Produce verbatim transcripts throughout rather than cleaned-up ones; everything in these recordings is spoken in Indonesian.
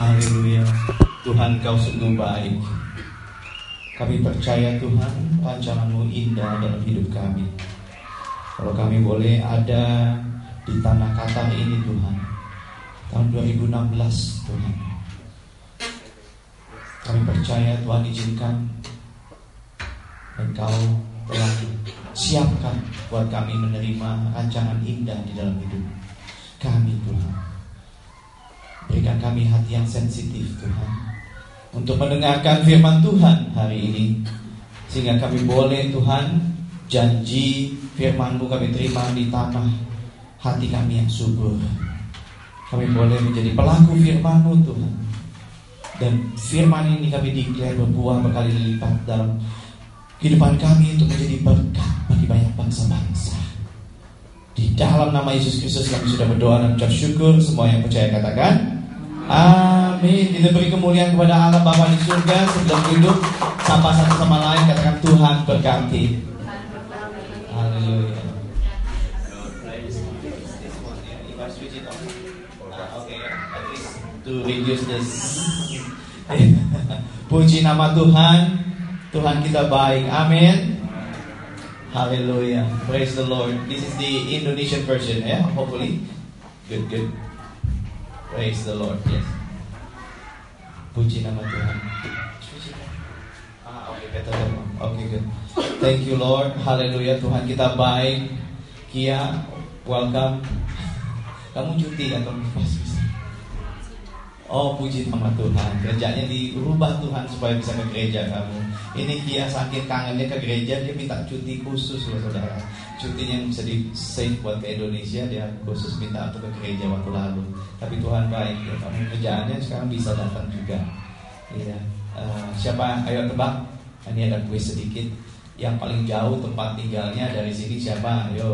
Haleluya. Tuhan, Kau sungguh baik. Kami percaya Tuhan, rancangan-Mu indah dalam hidup kami. Kalau kami boleh ada di tanah Qatar ini Tuhan, tahun dua ribu enam belas Tuhan, kami percaya Tuhan izinkan Engkau telah siapkan buat kami menerima rancangan indah di dalam hidup kami Tuhan. Berikan kami hati yang sensitif Tuhan, untuk mendengarkan firman Tuhan hari ini, sehingga kami boleh Tuhan, janji firman-Mu kami terima di tanah hati kami yang subur. Kami boleh menjadi pelaku firman-Mu Tuhan, dan firman ini kami declare berbuah berkali lipat dalam kehidupan kami untuk menjadi berkat bagi banyak bangsa-bangsa. Di dalam nama Yesus Kristus kami sudah berdoa dan ucap syukur. Semua yang percaya katakan amin. Kita beri kemuliaan kepada Allah Bapa di surga. Sebelum hidup, sapa satu sama lain, katakan Tuhan berkati. Haleluya. To reduce this. Puji nama Tuhan. Tuhan kita baik. Amin. Haleluya. Praise the Lord. This is the Indonesian version, yeah. Hopefully. Good, good. Praise the Lord. Yes. Puji nama Tuhan. Ah, okay, better. Okay, good. Thank you Lord. Haleluya. Tuhan kita baik. Kia, welcome. Kamu cuti atau pas bisa? Oh, puji nama Tuhan. Kerjanya dirubah Tuhan supaya bisa ke gereja kamu. Ini Kia sakit kangennya ke gereja, dia minta cuti khusus loh saudara. Cutinya yang bisa di save buat ke Indonesia, dia khusus minta untuk ke gereja waktu lalu. Tapi Tuhan baik ya, kamu kerjaannya sekarang bisa datang juga. Iya. Uh, siapa? Ayo tebak. Ini ada kuis sedikit. Yang paling jauh tempat tinggalnya dari sini siapa? Ayo.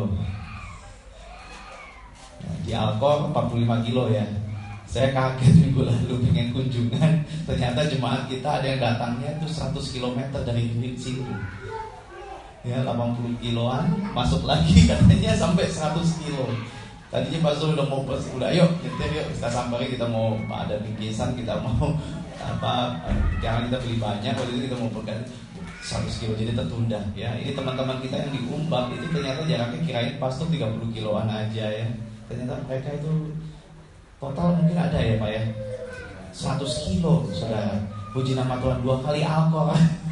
Nah, di Alkor empat puluh lima kilo ya. Saya kaget minggu lalu pengen kunjungan, ternyata jemaat kita ada yang datangnya itu seratus kilometer dari sini. Ya, delapan puluh kiloan, masuk lagi katanya sampai seratus kilo. Tadinya pastor udah mau pas, udah yuk, nyetir yuk, kita sampai kita mau ada bingkisan, kita mau apa, jangan kita beli banyak, waktu itu kita mau pegang seratus kilo, jadi tertunda. Ya, ini teman-teman kita yang di Umbak itu ternyata jaraknya kirain pastor tiga puluh kiloan aja ya. Ternyata mereka itu total mungkin ada ya Pak ya seratus kilo saudara. Puji nama Tuhan, dua kali Alkor.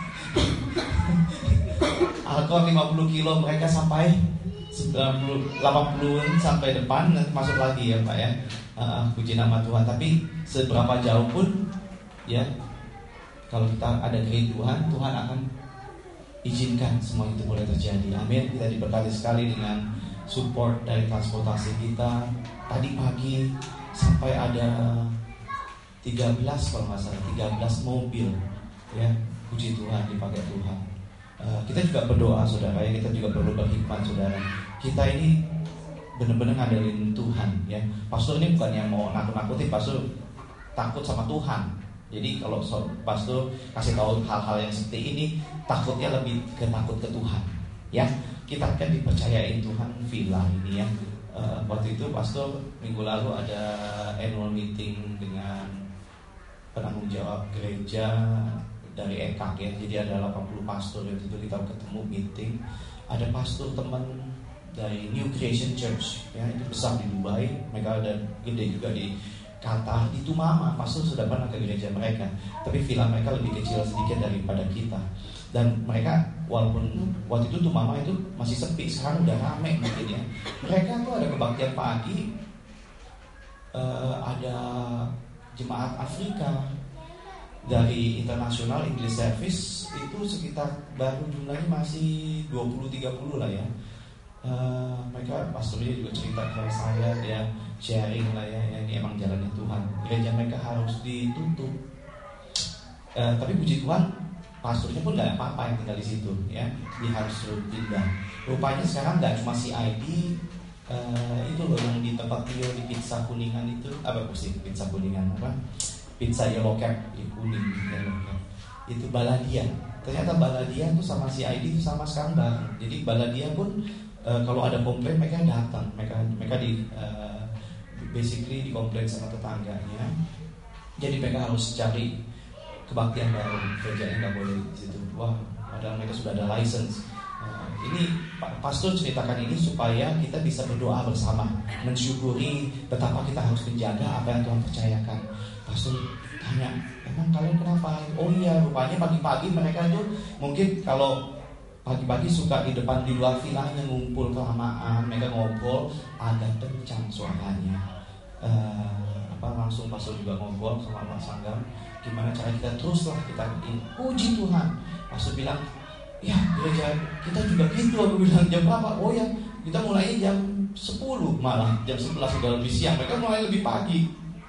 Alkor lima puluh kilo, mereka sampai sembilan puluh, delapan puluh sampai depan, nanti masuk lagi ya Pak ya. uh, Puji nama Tuhan. Tapi seberapa jauh pun ya, kalau kita ada kerinduan, Tuhan akan izinkan semua itu boleh terjadi. Amin. Kita diberkati sekali dengan support dari transportasi kita. Tadi pagi sampai ada tiga belas kalau nggak salah, tiga belas mobil ya, puji Tuhan, dipakai Tuhan. uh, Kita juga berdoa saudara ya, kita juga perlu berhikmat saudara. Kita ini benar-benar ngadalin Tuhan ya. Pastor ini bukan yang mau nakut-nakutin, pastor takut sama Tuhan. Jadi kalau pastor kasih tahu hal-hal yang seperti ini, takutnya lebih ke takut ke Tuhan ya. Kita kan dipercayain Tuhan villa ini ya. Uh, waktu itu pastor minggu lalu ada annual meeting dengan penanggung jawab gereja dari E K A K ya. Jadi ada delapan puluh pastor, waktu itu kita ketemu meeting. Ada pastor teman dari New Creation Church ya, itu besar di Dubai. Mereka ada gede juga di Qatar. Itu mama pastor sudah pernah ke gereja mereka, tapi villa mereka lebih kecil sedikit daripada kita. Dan mereka walaupun waktu itu tuh mama itu masih sepi, sekarang udah rame mungkin ya. Mereka tuh ada kebaktian pagi, uh, ada jemaat Afrika dari internasional English Service, itu sekitar baru jumlahnya masih dua puluh tiga puluh lah ya. Uh, mereka pastornya juga cerita ke saya, dia sharing lah ya, ya ini emang jalannya Tuhan. Gereja mereka harus ditutup, uh, tapi puji Tuhan pastornya pun gak ada apa-apa yang tinggal di situ ya, dia harus pindah. Rupanya sekarang gak cuma si I D, uh, itu loh yang di tempat Tio di pizza kuningan itu, apa sih pizza kuningan apa? Pizza yellow cap, ya, kuning yellow cap. Itu Baladia. Ternyata Baladia tuh sama si I D itu sama sekarang bareng. Jadi Baladia pun uh, kalau ada komplain mereka datang, mereka mereka di uh, basically dikomplain sama tetangganya. Jadi mereka harus cari kebaktian baru, kerjanya nggak boleh di situ. Wah, padahal mereka sudah ada license. Nah, ini pastor ceritakan ini supaya kita bisa berdoa bersama, mensyukuri betapa kita harus menjaga apa yang Tuhan percayakan. Pastor tanya, emang kalian kenapa? Oh iya, rupanya pagi-pagi mereka itu mungkin kalau pagi-pagi suka di depan di luar vilanya ngumpul kelamaan, mereka ngobrol agak kencang suaranya. Uh, apa langsung pastor juga ngobrol sama Pak Sanggam, gimana cara kita teruslah kita ini puji Tuhan. Pastor bilang, ya gereja kita juga gitu. Aku bilang, jam berapa? Oh ya, kita mulai jam sepuluh, malah jam sebelas sudah lebih siang. Mereka mulai lebih pagi.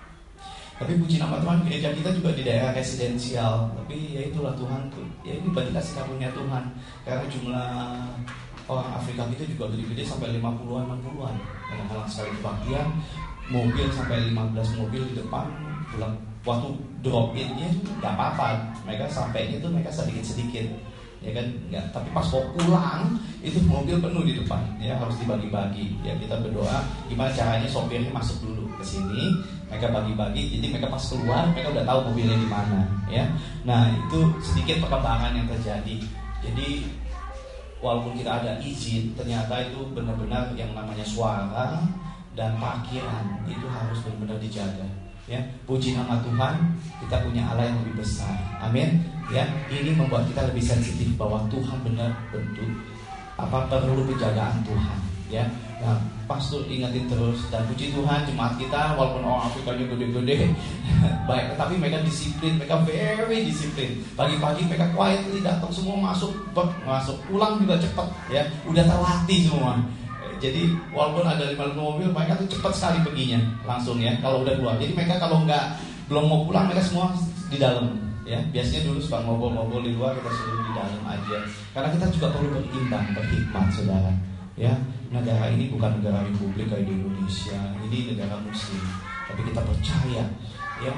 Tapi puji nama Tuhan, gereja kita juga di daerah residensial. Tapi ya itulah Tuhan tuh, ya ini bagi kasih karunia Tuhan. Karena jumlah orang Afrika kita juga gede-gede sampai lima puluhan, enam puluhan. Kadang-kadang sekali kebaktian, mobil sampai lima belas mobil di depan. Pulang waktu drop in-nya nggak apa-apa, mereka sampainya itu mereka sedikit-sedikit, ya kan? Nggak. Tapi pas mau pulang itu mobil penuh di depan, ya harus dibagi-bagi. Ya kita berdoa gimana caranya sopirnya masuk dulu ke sini, mereka bagi-bagi. Jadi mereka pas keluar mereka udah tahu mobilnya di mana, ya. Nah itu sedikit perkembangan yang terjadi. Jadi walaupun kita ada izin, ternyata itu benar-benar yang namanya suara dan parkiran itu harus benar-benar dijaga. Ya, puji nama Tuhan, kita punya Allah yang lebih besar. Amin. Ya, ini membuat kita lebih sensitif bahwa Tuhan benar bentuk apa perlu penjagaan Tuhan. Ya, nah, pastor ingatin terus dan puji Tuhan jemaat kita walaupun orang Afrikanya gede-gede, baik, tapi mereka disiplin, mereka very disiplin. Pagi-pagi mereka quietly datang semua masuk, masuk, pulang juga cepat. Ya, udah terlatih semua. Jadi walaupun ada lima puluh mobil, mereka tuh cepat sekali perginya langsung ya kalau udah keluar. Jadi mereka kalau nggak belum mau pulang mereka semua di dalam ya. Biasanya dulu suka ngobrol-ngobrol di luar, kita suruh di dalam aja. Karena kita juga perlu berimbang, berhikmat saudara. Ya, negara ini bukan negara republik kayak di Indonesia. Ini negara muslim. Tapi kita percaya ya.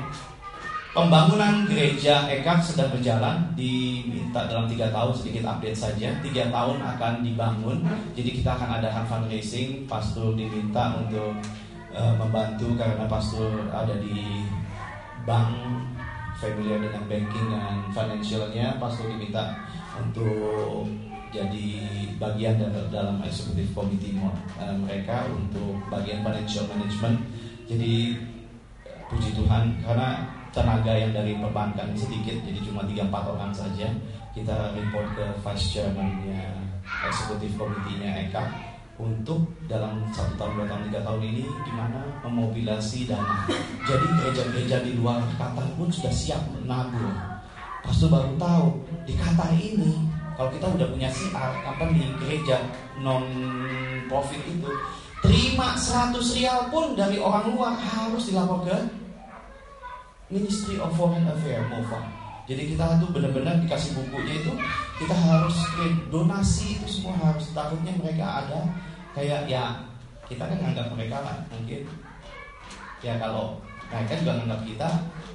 Pembangunan gereja E K A K sedang berjalan, diminta dalam tiga tahun, sedikit update saja. Tiga tahun akan dibangun, jadi kita akan adakan fundraising. Pastor diminta untuk uh, membantu karena pastor ada di bank, familiar dengan banking dan financialnya. Pastor diminta untuk jadi bagian dalam executive committee uh, mereka untuk bagian financial management. Jadi puji Tuhan karena tenaga yang dari perbankan sedikit, jadi cuma tiga empat orang saja. Kita report ke vice chairman-nya, eksekutif komitinya E K A K untuk dalam satu tahun, dua tahun, tiga tahun ini gimana memobilisasi dana. Jadi gereja-gereja di luar Qatar pun sudah siap menabung. Pastor baru tahu di Qatar ini kalau kita udah punya C R, company gereja non profit itu terima seratus rial pun dari orang luar harus dilapor ke Ministry of Foreign Affairs, M O F A. Jadi kita tuh benar-benar dikasih bukunya itu, kita harus donasi itu semua harus. Takutnya mereka ada kayak ya kita kan nganggap mereka lah mungkin ya kalau mereka juga nganggap kita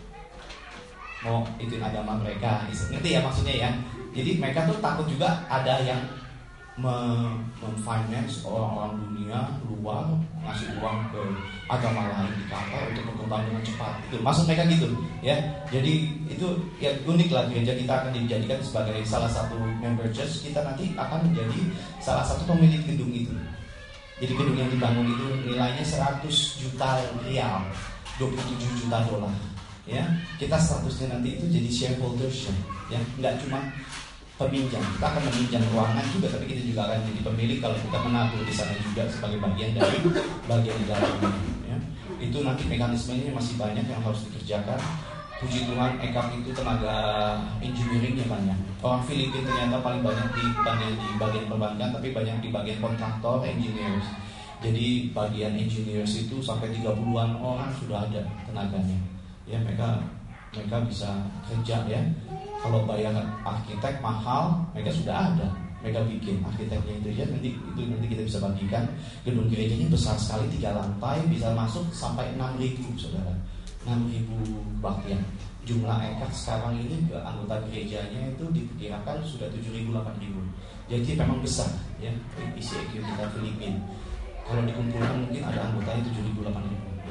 mau itu agama mereka, ngerti ya maksudnya ya. Jadi mereka tuh takut juga ada yang memfinance orang-orang dunia luar ngasih uang ke agama lain di Qatar untuk berkembang dengan cepat. Itu maksud mereka gitu ya. Jadi itu ya unik lah, gereja kita akan dijadikan sebagai salah satu member church. Kita nanti akan menjadi salah satu pemilik gedung itu. Jadi gedung yang dibangun itu nilainya seratus juta rial, dua puluh tujuh juta dolar ya. Kita statusnya nanti itu jadi shareholders ya, nggak cuma peminjam. Kita akan meminjam ruangan juga, tapi kita juga akan jadi pemilik kalau kita menabung di sana juga sebagai bagian dari bagian di dalamnya. Ya. Itu nanti mekanismenya masih banyak yang harus dikerjakan. Puji Tuhan, E K A K itu tenaga engineeringnya banyak. Orang Filipina ternyata paling banyak di bagian di bagian perbankan, tapi banyak di bagian kontraktor, engineers. Jadi bagian engineers itu sampai tiga puluhan orang sudah ada tenaganya. Ya mereka mereka bisa kerja ya. Kalau bayar arsitek mahal, mereka sudah ada, mereka bikin arsiteknya itu ya. Nanti itu nanti kita bisa bagikan. Gedung gerejanya besar sekali, tiga lantai, bisa masuk sampai enam ribu saudara, enam ribu kebaktian. Jumlah E K A K sekarang ini ke anggota gerejanya itu diperkirakan sudah tujuh ribu, delapan ribu. Jadi memang besar ya isi E Q kita Filipina. Kalau dikumpulkan mungkin ada anggotanya tujuh ribu, delapan ribu ya.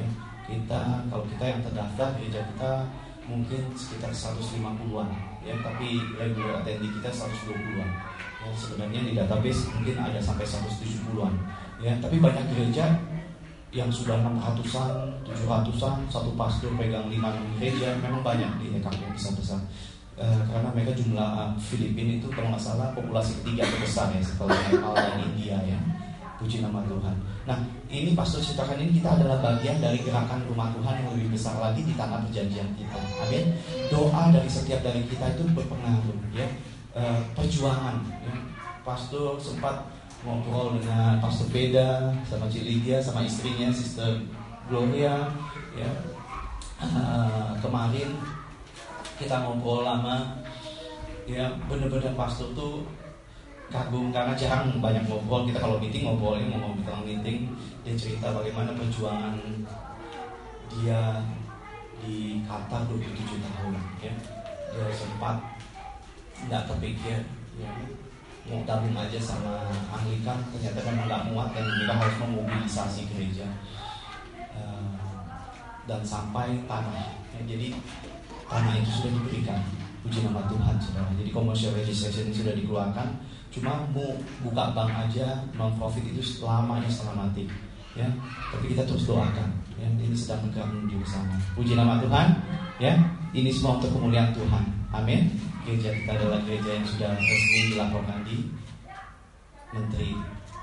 kita, kalau kita yang terdaftar gereja kita mungkin sekitar seratus lima puluhan ya, tapi regular attendee kita seratus dua puluhan ya. Sebenarnya di database mungkin ada sampai seratus tujuh puluhan ya, tapi banyak gereja yang sudah enam ratusan, tujuh ratusan, satu pastor pegang lima enam gereja, memang banyak di E K P yang besar-besar. E, karena mereka jumlah uh, Filipina itu kalau nggak salah populasi ketiga terbesar ya setelah Nepal dan India ya. Puji nama Tuhan. Nah, ini pastor ceritakan ini kita adalah bagian dari gerakan rumah Tuhan yang lebih besar lagi di tanah perjanjian kita. Amin. Doa dari setiap dari kita itu berpengaruh ya. E, perjuangan ya. Pastor sempat ngobrol dengan Pastor Beda sama Cik Lydia sama istrinya Sister Gloria ya. E, kemarin kita ngobrol lama ya, benar-benar pastor tuh kagum karena jarang banyak ngobrol. Kita kalau meeting ngobrolnya mau ngobrol tentang meeting, dia cerita bagaimana perjuangan dia di Qatar dua puluh tujuh tahun ya. Dia sempat nggak terpikir ya, mau gabung aja sama Anglikan, ternyata memang nggak muat dan kita harus memobilisasi gereja uh, dan sampai tanah ya. Jadi tanah itu sudah diberikan, puji nama Tuhan saudara. Jadi commercial registration ini sudah dikeluarkan. Cuma mau buka bank aja non profit itu selamanya setengah mati ya. Tapi kita terus doakan ya. Ini sedang bergerak menuju ke sana. Puji nama Tuhan ya. Ini semua untuk kemuliaan Tuhan. Amin. Gereja kita adalah gereja yang sudah resmi dilaporkan di Menteri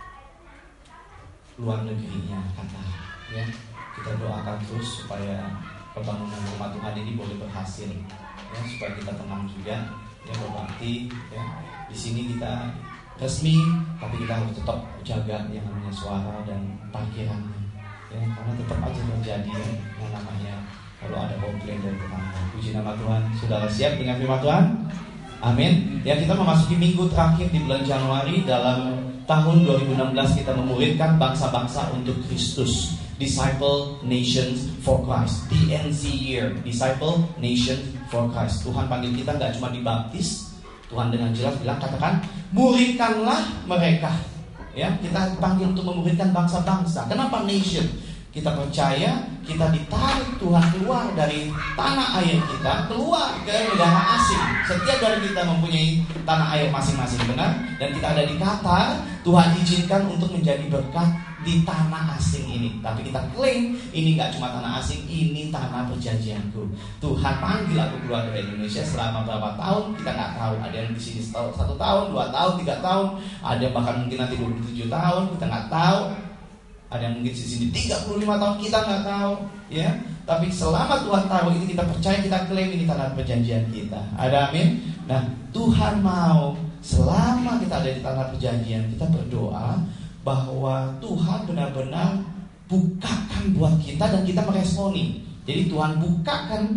Luar Negerinya Qatar ya. Kita doakan terus supaya pembangunan rumah Tuhan ini boleh berhasil ya, supaya kita tenang juga ya, berbakti ya. Di sini kita resmi, tapi kita harus tetap jaga yang namanya suara dan parkirannya ya, karena tetap aja terjadi ya, yang namanya kalau ada komplain dari tetangga. Puji nama Tuhan. Saudara siap dengan firman Tuhan? Amin. Ya, kita memasuki minggu terakhir di bulan Januari dalam tahun dua ribu enam belas. Kita memuridkan bangsa-bangsa untuk Kristus, Disciple Nations for Christ, D N C Year, Disciple Nations for Christ. Tuhan panggil kita nggak cuma dibaptis. Tuhan dengan jelas bilang, katakan, muridkanlah mereka. Ya, kita panggil untuk memuridkan bangsa-bangsa. Kenapa nation? Kita percaya kita ditarik Tuhan keluar dari tanah air kita, keluar ke negara asing. Setiap dari kita mempunyai tanah air masing-masing, benar? Dan kita ada di Qatar. Tuhan izinkan untuk menjadi berkat di tanah asing ini. Tapi kita klaim ini gak cuma tanah asing, ini tanah perjanjianku. Tuhan panggil aku keluar dari Indonesia selama berapa tahun kita gak tahu. Ada yang di sini satu tahun, dua tahun, tiga tahun, ada yang bahkan mungkin nanti dua puluh tujuh tahun, kita gak tahu. Ada yang mungkin di sini tiga puluh lima tahun, kita gak tahu ya. Tapi selama Tuhan tahu ini, kita percaya, kita klaim ini tanah perjanjian kita. Ada amin. Nah, Tuhan mau selama kita ada di tanah perjanjian, kita berdoa bahwa Tuhan benar-benar bukakan buat kita dan kita meresponi. Jadi Tuhan bukakan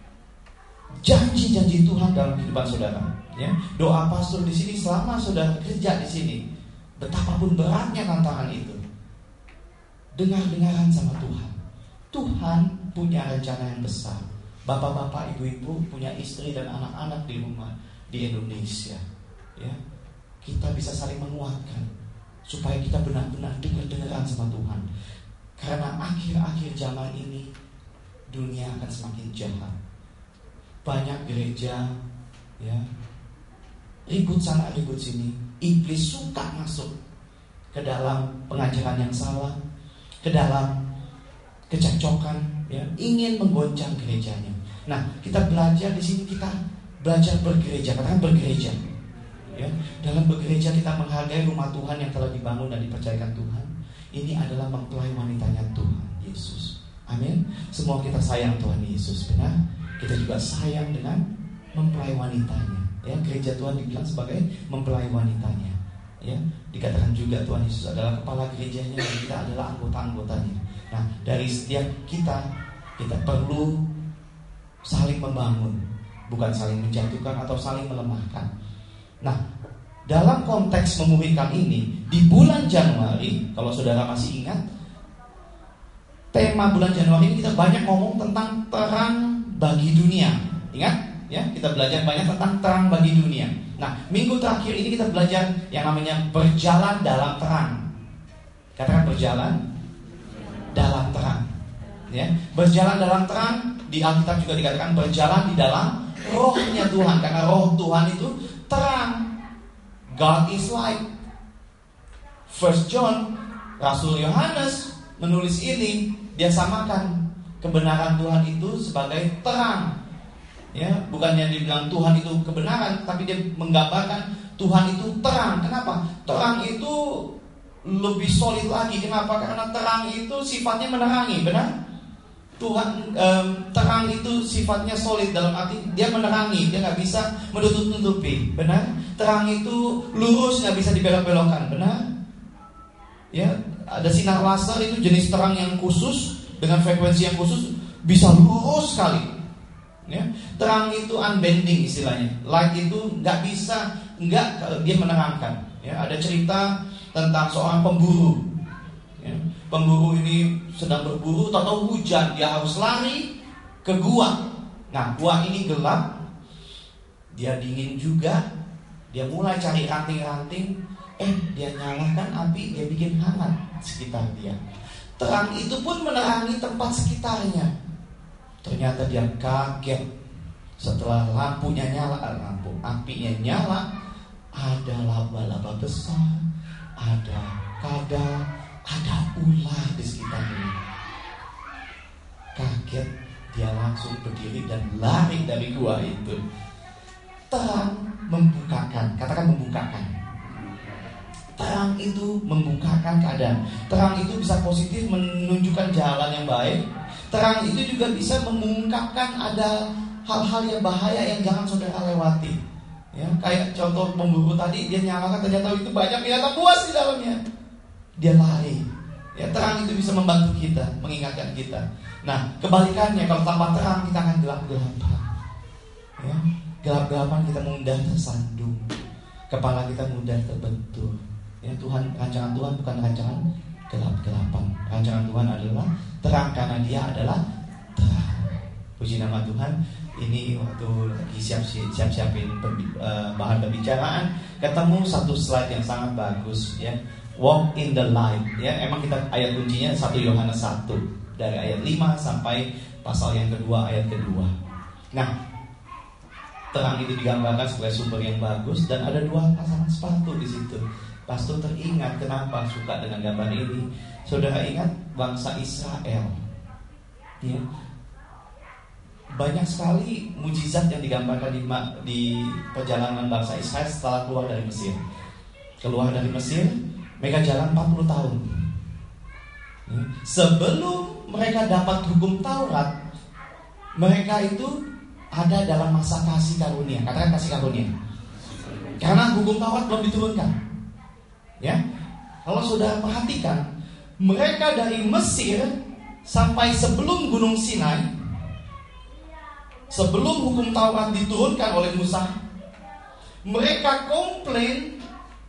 janji-janji Tuhan dalam kehidupan saudara. Ya, doa pastor di sini selama saudara kerja di sini, betapapun beratnya tantangan itu, dengar-dengaran sama Tuhan. Tuhan punya rencana yang besar. Bapak-bapak, ibu-ibu punya istri dan anak-anak di rumah di Indonesia. Ya, kita bisa saling menguatkan supaya kita benar-benar dengar-dengaran sama Tuhan. Karena akhir-akhir zaman ini dunia akan semakin jahat. Banyak gereja ya, ribut sana ribut sini. Iblis suka masuk ke dalam pengajaran yang salah, ke dalam kecekcokan ya, ingin menggoncang gerejanya. Nah, kita belajar di sini, kita belajar bergereja, katakan bergereja. Ya, dalam bergereja kita menghargai rumah Tuhan yang telah dibangun dan dipercayakan Tuhan. Ini adalah mempelai wanitanya Tuhan Yesus. Amin. Semua kita sayang Tuhan Yesus, benar? Kita juga sayang dengan mempelai wanitanya. Ya, gereja Tuhan dibilang sebagai mempelai wanitanya. Ya, dikatakan juga Tuhan Yesus adalah kepala gerejanya dan kita adalah anggota-anggotanya. Nah, dari setiap kita, kita perlu saling membangun, bukan saling menjatuhkan atau saling melemahkan. Nah, dalam konteks memulihkan ini, di bulan Januari, kalau saudara masih ingat, tema bulan Januari ini kita banyak ngomong tentang terang bagi dunia. Ingat? Ya, kita belajar banyak tentang terang bagi dunia. Nah, minggu terakhir ini kita belajar yang namanya berjalan dalam terang. Katakan berjalan dalam terang. Ya, berjalan dalam terang, di Alkitab juga dikatakan berjalan di dalam rohnya Tuhan, karena roh Tuhan itu terang. God is light. First John, Rasul Yohanes menulis ini, dia samakan kebenaran Tuhan itu sebagai terang. Ya, bukannya dibilang Tuhan itu kebenaran, tapi dia menggambarkan Tuhan itu terang. Kenapa? Terang itu lebih solid lagi. Kenapa? Karena terang itu sifatnya menerangi, benar? Tuhan um, terang itu sifatnya solid, dalam arti dia menerangi, dia nggak bisa menutup-nutupi, benar? Terang itu lurus, nggak bisa dibelok-belokkan, benar? Ya, ada sinar laser itu jenis terang yang khusus dengan frekuensi yang khusus bisa lurus sekali. Ya, terang itu unbending istilahnya. Light itu nggak bisa, nggak dia menerangkan. Ya, ada cerita tentang seorang pemburu. Ya, pemburu ini sedang berburu, tahu-tahu hujan, dia harus lari ke gua. Nah, gua ini gelap, dia dingin juga, dia mulai cari ranting-ranting, eh dia nyalakan api, dia bikin hangat sekitar dia. Terang itu pun menerangi tempat sekitarnya. Ternyata dia kaget setelah lampunya nyala, lampu apinya nyala, ada laba-laba besar, ada kadal, ada ular di sekitarnya. Kaget, dia langsung berdiri dan lari dari gua itu. Terang membukakan, katakan membukakan. Terang itu membukakan keadaan. Terang itu bisa positif menunjukkan jalan yang baik. Terang itu juga bisa mengungkapkan ada hal-hal yang bahaya yang jangan saudara lewati. Ya, kayak contoh pemburu tadi, dia nyalakan, ternyata itu banyak binatang buas di dalamnya. Dia lari. Ya, terang itu bisa membantu kita, mengingatkan kita. Nah, kebalikannya, kalau tanpa terang kita akan gelap-gelapan. Ya, gelap-gelapan kita mudah tersandung, kepala kita mudah terbentur. Ya, Tuhan, rancangan Tuhan bukan rancangan gelap-gelapan. Rancangan Tuhan adalah terang, karena Dia adalah terang. Puji nama Tuhan. Ini waktu lagi siap-siapin bahan pembicaraan, ketemu satu slide yang sangat bagus, ya. Walk in the light. Ya, emang kita ayat kuncinya satu Yohanes satu dari ayat lima sampai pasal yang kedua ayat kedua. Nah, terang itu digambarkan sebagai sumber yang bagus, dan ada dua pasangan sepatu di situ. Pastor teringat kenapa suka dengan gambar ini. Saudara ingat bangsa Israel, ya, banyak sekali mujizat yang digambarkan di, di perjalanan bangsa Israel setelah keluar dari Mesir. Keluar dari Mesir, mereka jalan empat puluh tahun. Ya, sebelum mereka dapat hukum Taurat, mereka itu ada dalam masa kasih karunia. Katakan kasih karunia. Karena hukum Taurat belum diturunkan. Ya, kalau saudara perhatikan, mereka dari Mesir sampai sebelum Gunung Sinai, sebelum hukum Taurat diturunkan oleh Musa, mereka komplain,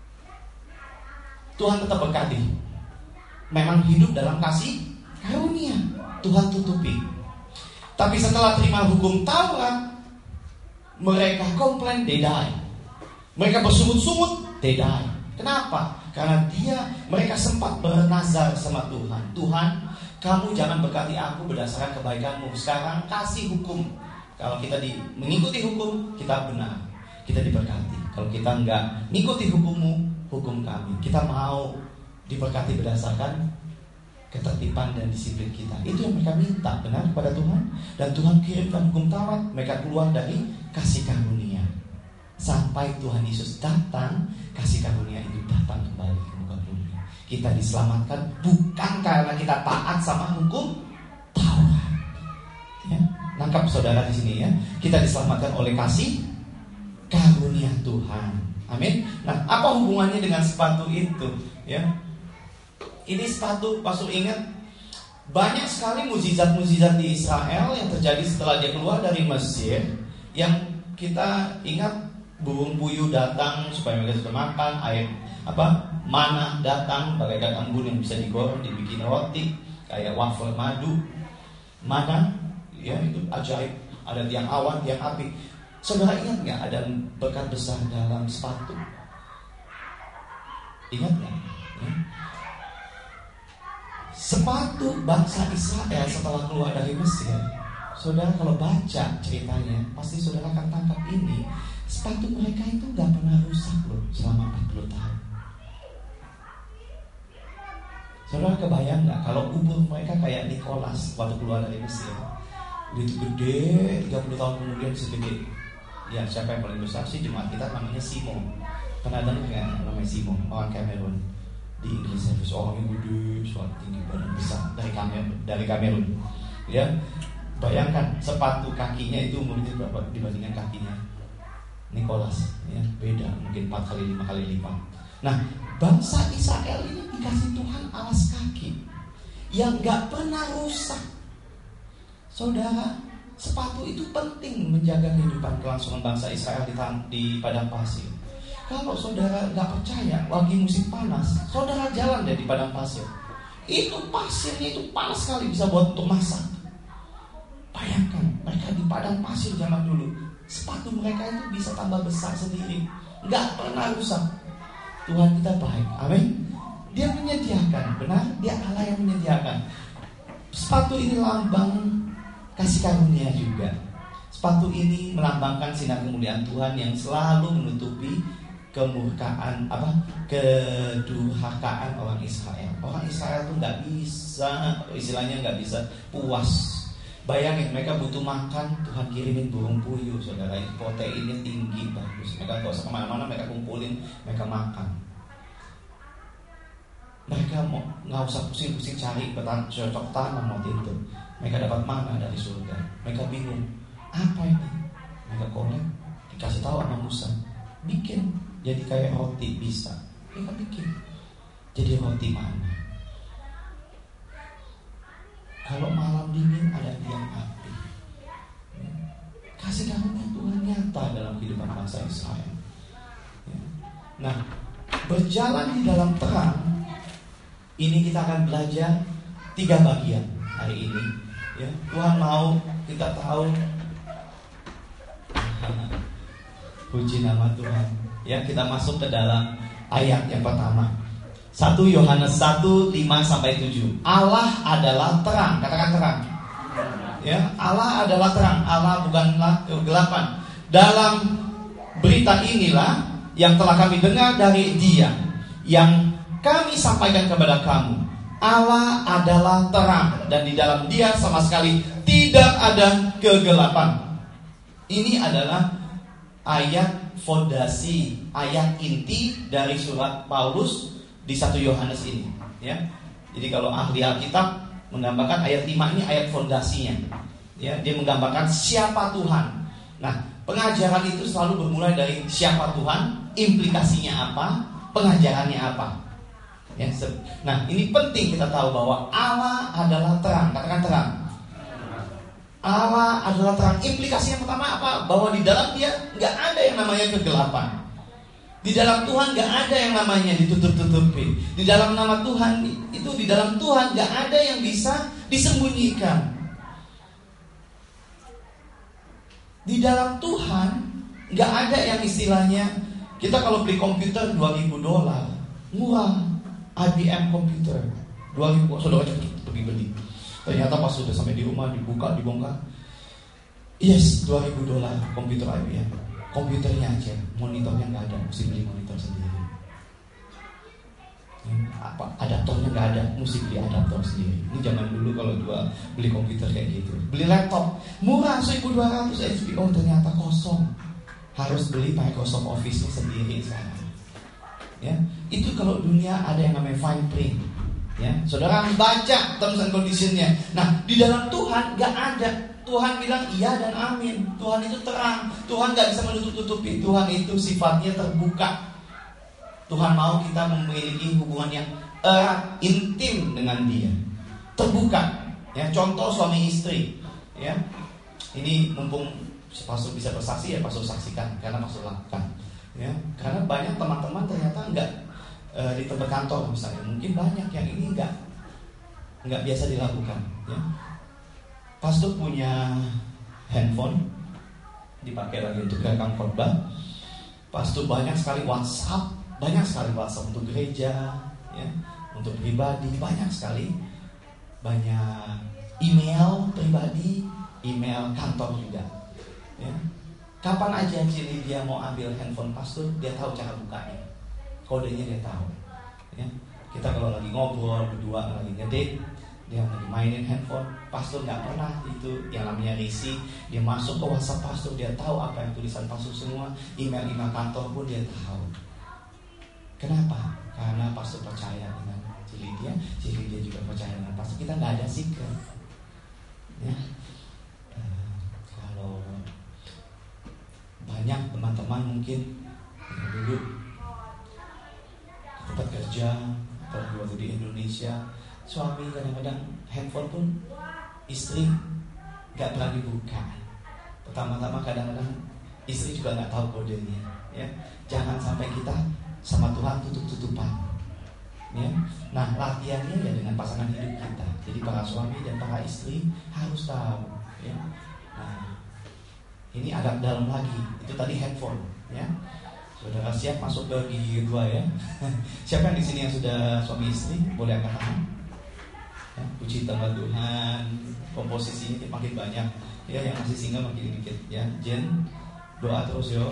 Tuhan tetap berkati. Memang hidup dalam kasih karunia, Tuhan tutupi. Tapi setelah terima hukum Taurat, mereka komplain, they die. Mereka bersungut-sungut, they die. Kenapa? Karena dia, mereka sempat bernazar sama Tuhan. Tuhan, kamu jangan berkati aku berdasarkan kebaikanmu. Sekarang kasih hukum. Kalau kita di, mengikuti hukum, kita benar, kita diberkati. Kalau kita enggak mengikuti hukummu, hukum kami, kita mau diberkati berdasarkan ketertiban dan disiplin kita. Itu yang mereka minta, benar, kepada Tuhan. Dan Tuhan kirimkan hukum Taurat, mereka keluar dari kasih karunia. Sampai Tuhan Yesus datang, kasih karunia itu datang kembali ke muka bumi. Kita diselamatkan bukan karena kita taat sama hukum Taurat. Ya, nangkap saudara di sini ya. Kita diselamatkan oleh kasih karunia Tuhan. Amin. Nah, apa hubungannya dengan sepatu itu? Ya, ini sepatu, Pastor ingat, banyak sekali mukjizat-mukjizat di Israel yang terjadi setelah dia keluar dari Mesir. Yang kita ingat, burung puyuh datang supaya mereka bisa makan, air apa mana datang bagaikan embun yang bisa digoreng dibikin roti kayak wafer madu. Mana, ya itu ajaib. Ada tiang awan, tiang api. Saudara ingat nggak ada berkat besar dalam sepatu? Ingat nggak? Ya. Sepatu bangsa Israel setelah keluar dari Mesir, saudara kalau baca ceritanya, pasti saudara akan tangkap ini. Sepatu mereka itu gak pernah rusak loh selama empat puluh tahun. Saudara kebayang gak kalau umur mereka kayak Nikolas waktu keluar dari Mesir? Itu gede, tiga puluh tahun kemudian segede. Ya, siapa yang paling besar sih? Jemaat kita namanya Simon. Pernah dengar kan namanya Simon, orang Kamerun. Di Inggris itu orangnya gede, suara tinggi, badan besar, dari Kamerun, dari Kamerun. Ya, bayangkan sepatu kakinya itu umurnya berapa dibandingkan kakinya Nikolas, ya beda, mungkin empat kali lima kali lipat. Nah, bangsa Israel ini dikasih Tuhan alas kaki yang gak pernah rusak. Saudara, sepatu itu penting menjaga kehidupan kelangsungan bangsa Israel di, di padang pasir. Kalau saudara gak percaya, lagi musim panas, saudara jalan deh di padang pasir. Itu pasirnya itu panas sekali, bisa buat untuk masak. Bayangkan, mereka di padang pasir zaman dulu, sepatu mereka itu bisa tambah besar sendiri, gak pernah rusak. Tuhan kita baik, amin. Dia menyediakan, benar, dia Allah yang menyediakan. Sepatu ini lambang kasih karunia juga. Sepatu ini melambangkan sinar kemuliaan Tuhan yang selalu menutupi kemurkaan, apa, kedurhakaan orang Israel. Orang Israel tuh nggak bisa, istilahnya nggak bisa puas. Bayangin, mereka butuh makan, Tuhan kirimin burung puyuh, saudara. Proteinnya tinggi, bagus. Mereka nggak usah kemana-mana, mereka kumpulin, mereka makan. Mereka mau nggak usah pusing-pusing cari petan cocok tanam waktu itu. Mereka dapat mana dari surga. Mereka bingung, apa ini? Mereka kolek, dikasih tahu sama Musa, bikin jadi kayak roti bisa. Mereka bikin. Jadi roti mana? Kalau malam dingin ada tiang api. Kasih karunia Tuhan nyata dalam kehidupan bangsa Israel. Nah, berjalan di dalam terang, ini kita akan belajar tiga bagian hari ini. Ya, Tuhan mau kita tahu. Puji nama Tuhan. Ya, kita masuk ke dalam ayat yang pertama. satu Yohanes satu, lima sampai tujuh. Allah adalah terang, katakan terang. Ya, Allah adalah terang, Allah bukanlah kegelapan. Dalam berita inilah yang telah kami dengar dari Dia, yang kami sampaikan kepada kamu. Allah adalah terang, dan di dalam Dia sama sekali tidak ada kegelapan. Ini adalah ayat fondasi, ayat inti dari surat Paulus di satu Yohanes ini, ya. Jadi kalau ahli Alkitab menggambarkan ayat lima ini ayat fondasinya. Ya, dia menggambarkan siapa Tuhan. Nah, pengajaran itu selalu bermulai dari siapa Tuhan, implikasinya apa, pengajarannya apa. Ya, nah, ini penting kita tahu bahwa Allah adalah terang, katakan terang. Allah adalah terang. Implikasi yang pertama apa? Bahwa di dalam Dia nggak ada yang namanya kegelapan. Di dalam Tuhan gak ada yang namanya ditutup-tutupi. Di dalam nama Tuhan itu, di dalam Tuhan gak ada yang bisa disembunyikan. Di dalam Tuhan gak ada yang istilahnya, kita kalau beli komputer dua ribu dolar murah, I B M komputer dua ribu, saudara cepet pergi beli. Ternyata pas sudah sampai di rumah, dibuka, dibongkar, yes, dua ribu dolar komputer I B M. Komputernya aja, monitornya nggak ada, mesti beli monitor sendiri. Apa adaptornya nggak ada, mesti beli adaptor sendiri. Ini zaman dulu kalau jual beli komputer kayak gitu. Beli laptop murah seribu dua ratus H P, oh ternyata kosong, harus beli Microsoft Office-nya sendiri sekarang. Ya, itu kalau dunia ada yang namanya fine print. Ya, saudara baca terms and condition-nya. Nah, di dalam Tuhan nggak ada. Tuhan bilang iya dan amin. Tuhan itu terang. Tuhan gak bisa menutup-tutupi. Tuhan itu sifatnya terbuka. Tuhan mau kita memiliki hubungan yang erat, intim dengan Dia. Terbuka. Ya, contoh suami istri. Ya, ini mumpung pastor bisa bersaksi, ya pastor saksikan karena pastor lakukan. Ya, karena banyak teman-teman ternyata nggak e, di tempat kantor misalnya, mungkin banyak yang ini nggak nggak biasa dilakukan. Ya. Pastor punya handphone dipakai lagi untuk rekam khotbah. Pastor banyak sekali WhatsApp, banyak sekali WhatsApp untuk gereja, ya, untuk pribadi, banyak sekali. banyak email pribadi, email kantor juga. Ya. Kapan aja Cili dia mau ambil handphone pastor, dia tahu cara bukanya, kodenya dia tahu. Ya. Kita kalau lagi ngobrol berdua, lagi ngedate, dia lagi mainin handphone, pastor nggak pernah itu yang namanya risi. Dia masuk ke WhatsApp pastor, dia tahu apa yang tulisan pastor semua, email-email kantor pun dia tahu. Kenapa? Karena pastor percaya dengan Cili dia, Cili dia juga percaya dengan pastor. Kita nggak ada secret. Ya. Uh, kalau banyak teman-teman mungkin dulu tempat kerja atau waktu di Indonesia, suami kadang-kadang handphone pun istri nggak pernah dibuka. Pertama-tama kadang-kadang istri juga nggak tahu kodenya. Ya, jangan sampai kita sama Tuhan tutup-tutupan. Ya. Nah, latihannya ya dengan pasangan hidup kita. Jadi para suami dan para istri harus tahu. Ya. Nah, ini agak dalam lagi. Itu tadi handphone. Ya. Saudara siap masuk ke gigi kedua ya? Siapa yang di sini yang sudah suami istri? Boleh angkat tangan. Ya, puji tambah Tuhan. Komposisinya makin banyak. Ya, yang masih single makin dikit. Ya, Jen doa terus yo.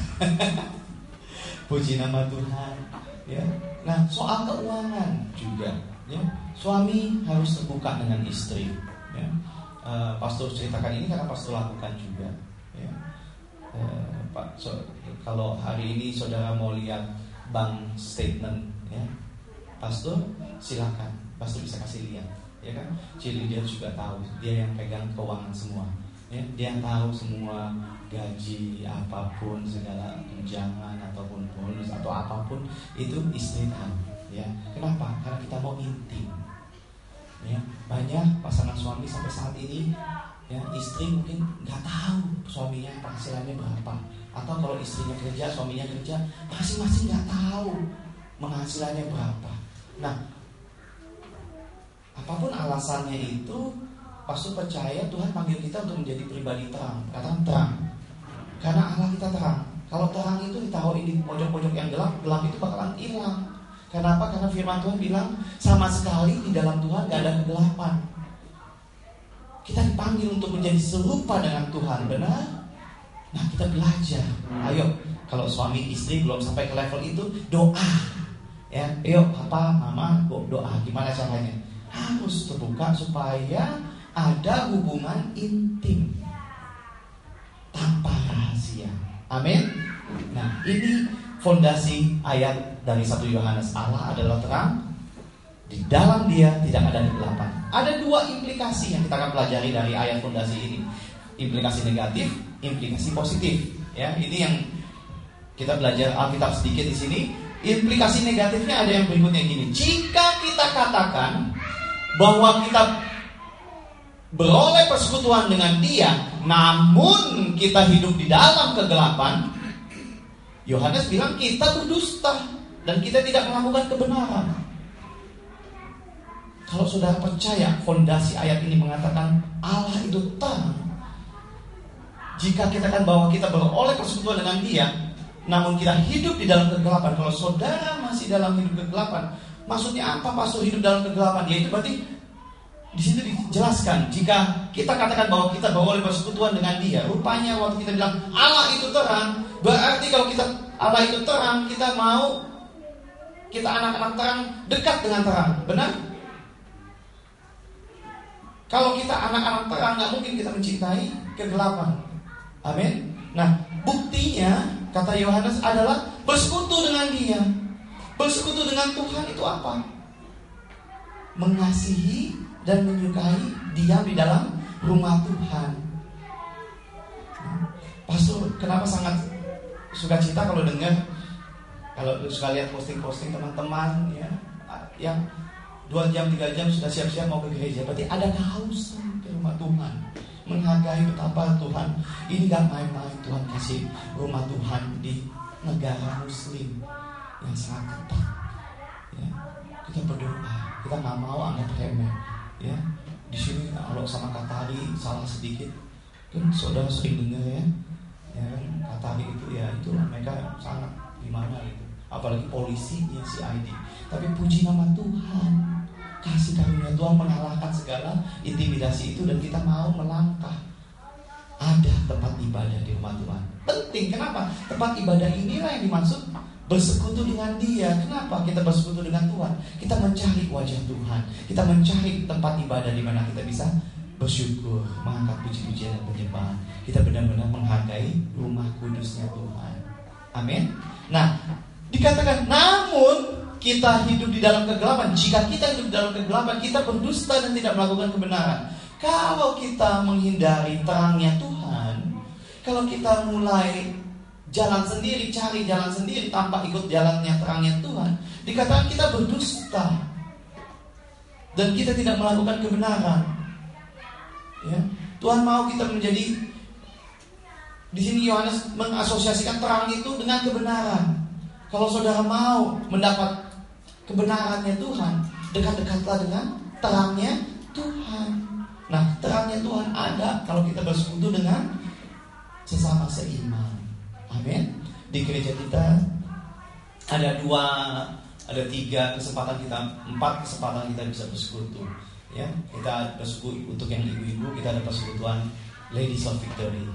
Puji nama Tuhan. Ya. Nah, soal keuangan juga. Ya, suami harus terbuka dengan istri. Ya. Uh, pastor ceritakan ini karena pastor lakukan juga. Ya. Uh, Pak, so, kalau hari ini saudara mau lihat bank statement, ya, pastor silakan, pastor bisa kasih lihat, ya kan? Cili dia juga tahu, dia yang pegang keuangan semua, ya, dia tahu semua gaji apapun, segala tunjangan ataupun bonus atau apapun itu istri tahu, ya. Kenapa? Karena kita mau intim, ya. Banyak pasangan suami sampai saat ini, ya, istri mungkin nggak tahu suaminya penghasilannya berapa, atau kalau istrinya kerja, suaminya kerja, masing-masing nggak tahu penghasilannya berapa. Nah, apapun alasannya itu, pastor percaya Tuhan panggil kita untuk menjadi pribadi terang. Katakan terang, karena Allah kita terang. Kalau terang itu ditaruh di pojok-pojok yang gelap, gelap itu bakalan hilang. Kenapa? Karena firman Tuhan bilang sama sekali di dalam Tuhan nggak ada kegelapan. Kita dipanggil untuk menjadi serupa dengan Tuhan, benar? Nah, kita belajar. Ayo, kalau suami istri belum sampai ke level itu, doa. Ya, ayo papa, mama, doa. Gimana caranya? Harus terbuka supaya ada hubungan intim tanpa rahasia. Amin. Nah, ini fondasi ayat dari satu Yohanes. Allah adalah terang, di dalam dia tidak ada kegelapan. Ada dua implikasi yang kita akan pelajari dari ayat fondasi ini. Implikasi negatif, implikasi positif. Ya, ini yang kita belajar Alkitab sedikit di sini. Implikasi negatifnya ada yang berikutnya gini. Jika kita katakan bahwa kita beroleh persekutuan dengan dia, namun kita hidup di dalam kegelapan, Yohanes bilang kita berdusta dan kita tidak melakukan kebenaran. Kalau saudara percaya fondasi ayat ini mengatakan Allah itu terang, jika kita katakan bahwa kita beroleh persekutuan dengan dia, namun kita hidup di dalam kegelapan. Kalau saudara masih dalam hidup kegelapan, maksudnya apa pastor hidup dalam kegelapan? Yaitu berarti di situ dijelaskan, jika kita katakan bahwa kita beroleh persekutuan dengan dia, rupanya waktu kita bilang Allah itu terang, berarti kalau kita Allah itu terang, kita mau kita anak-anak terang dekat dengan terang, benar? Kalau kita anak-anak terang, nggak mungkin kita mencintai kegelapan. Amin. Nah, buktinya kata Yohanes adalah bersekutu dengan dia. Bersekutu dengan Tuhan itu apa? Mengasihi dan menyukai diam di dalam rumah Tuhan. Pastor, kenapa sangat suka cita kalau dengar, kalau suka lihat posting-posting teman-teman ya, yang dua jam tiga jam sudah siap-siap mau ke gereja. Berarti ada kehausan ke rumah Tuhan, menghargai betapa Tuhan ini gak main-main. Tuhan kasih rumah Tuhan di negara Muslim yang sangat ketat. Ya, kita berdoa, kita nggak mau anggap remeh. Ya, di sini kalau sama Katari salah sedikit, kan saudara sering dengar ya, ya kan Katari itu ya itulah mereka sangat gimana gitu. Apalagi polisinya si I D. Tapi puji nama Tuhan, kasih karunia Tuhan mengalahkan segala intimidasi itu, dan kita mau melangkah. Ada tempat ibadah di rumah Tuhan. Penting, kenapa? Tempat ibadah inilah yang dimaksud bersekutu dengan Dia. Kenapa kita bersekutu dengan Tuhan? Kita mencari wajah Tuhan. Kita mencari tempat ibadah di mana kita bisa bersyukur, mengangkat puji-pujian dan penyembahan. Kita benar-benar menghargai rumah kudusnya Tuhan. Amin. Nah, dikatakan namun kita hidup di dalam kegelapan. Jika kita hidup di dalam kegelapan, kita berdusta dan tidak melakukan kebenaran. Kalau kita menghindari terangnya Tuhan, kalau kita mulai jalan sendiri, cari jalan sendiri tanpa ikut jalannya terangnya Tuhan, dikatakan kita berdusta dan kita tidak melakukan kebenaran. Ya, Tuhan mau kita menjadi, di sini Yohanes mengasosiasikan terang itu dengan kebenaran. Kalau saudara mau mendapat kebenarannya Tuhan, dekat-dekatlah dengan terangnya Tuhan. Nah, terangnya Tuhan ada kalau kita bersekutu dengan sesama seiman. Amin. Di gereja kita ada dua, ada tiga kesempatan kita, empat kesempatan kita bisa bersekutu. Ya, kita bersekutu untuk yang ibu-ibu, kita ada persekutuan Ladies of Victory.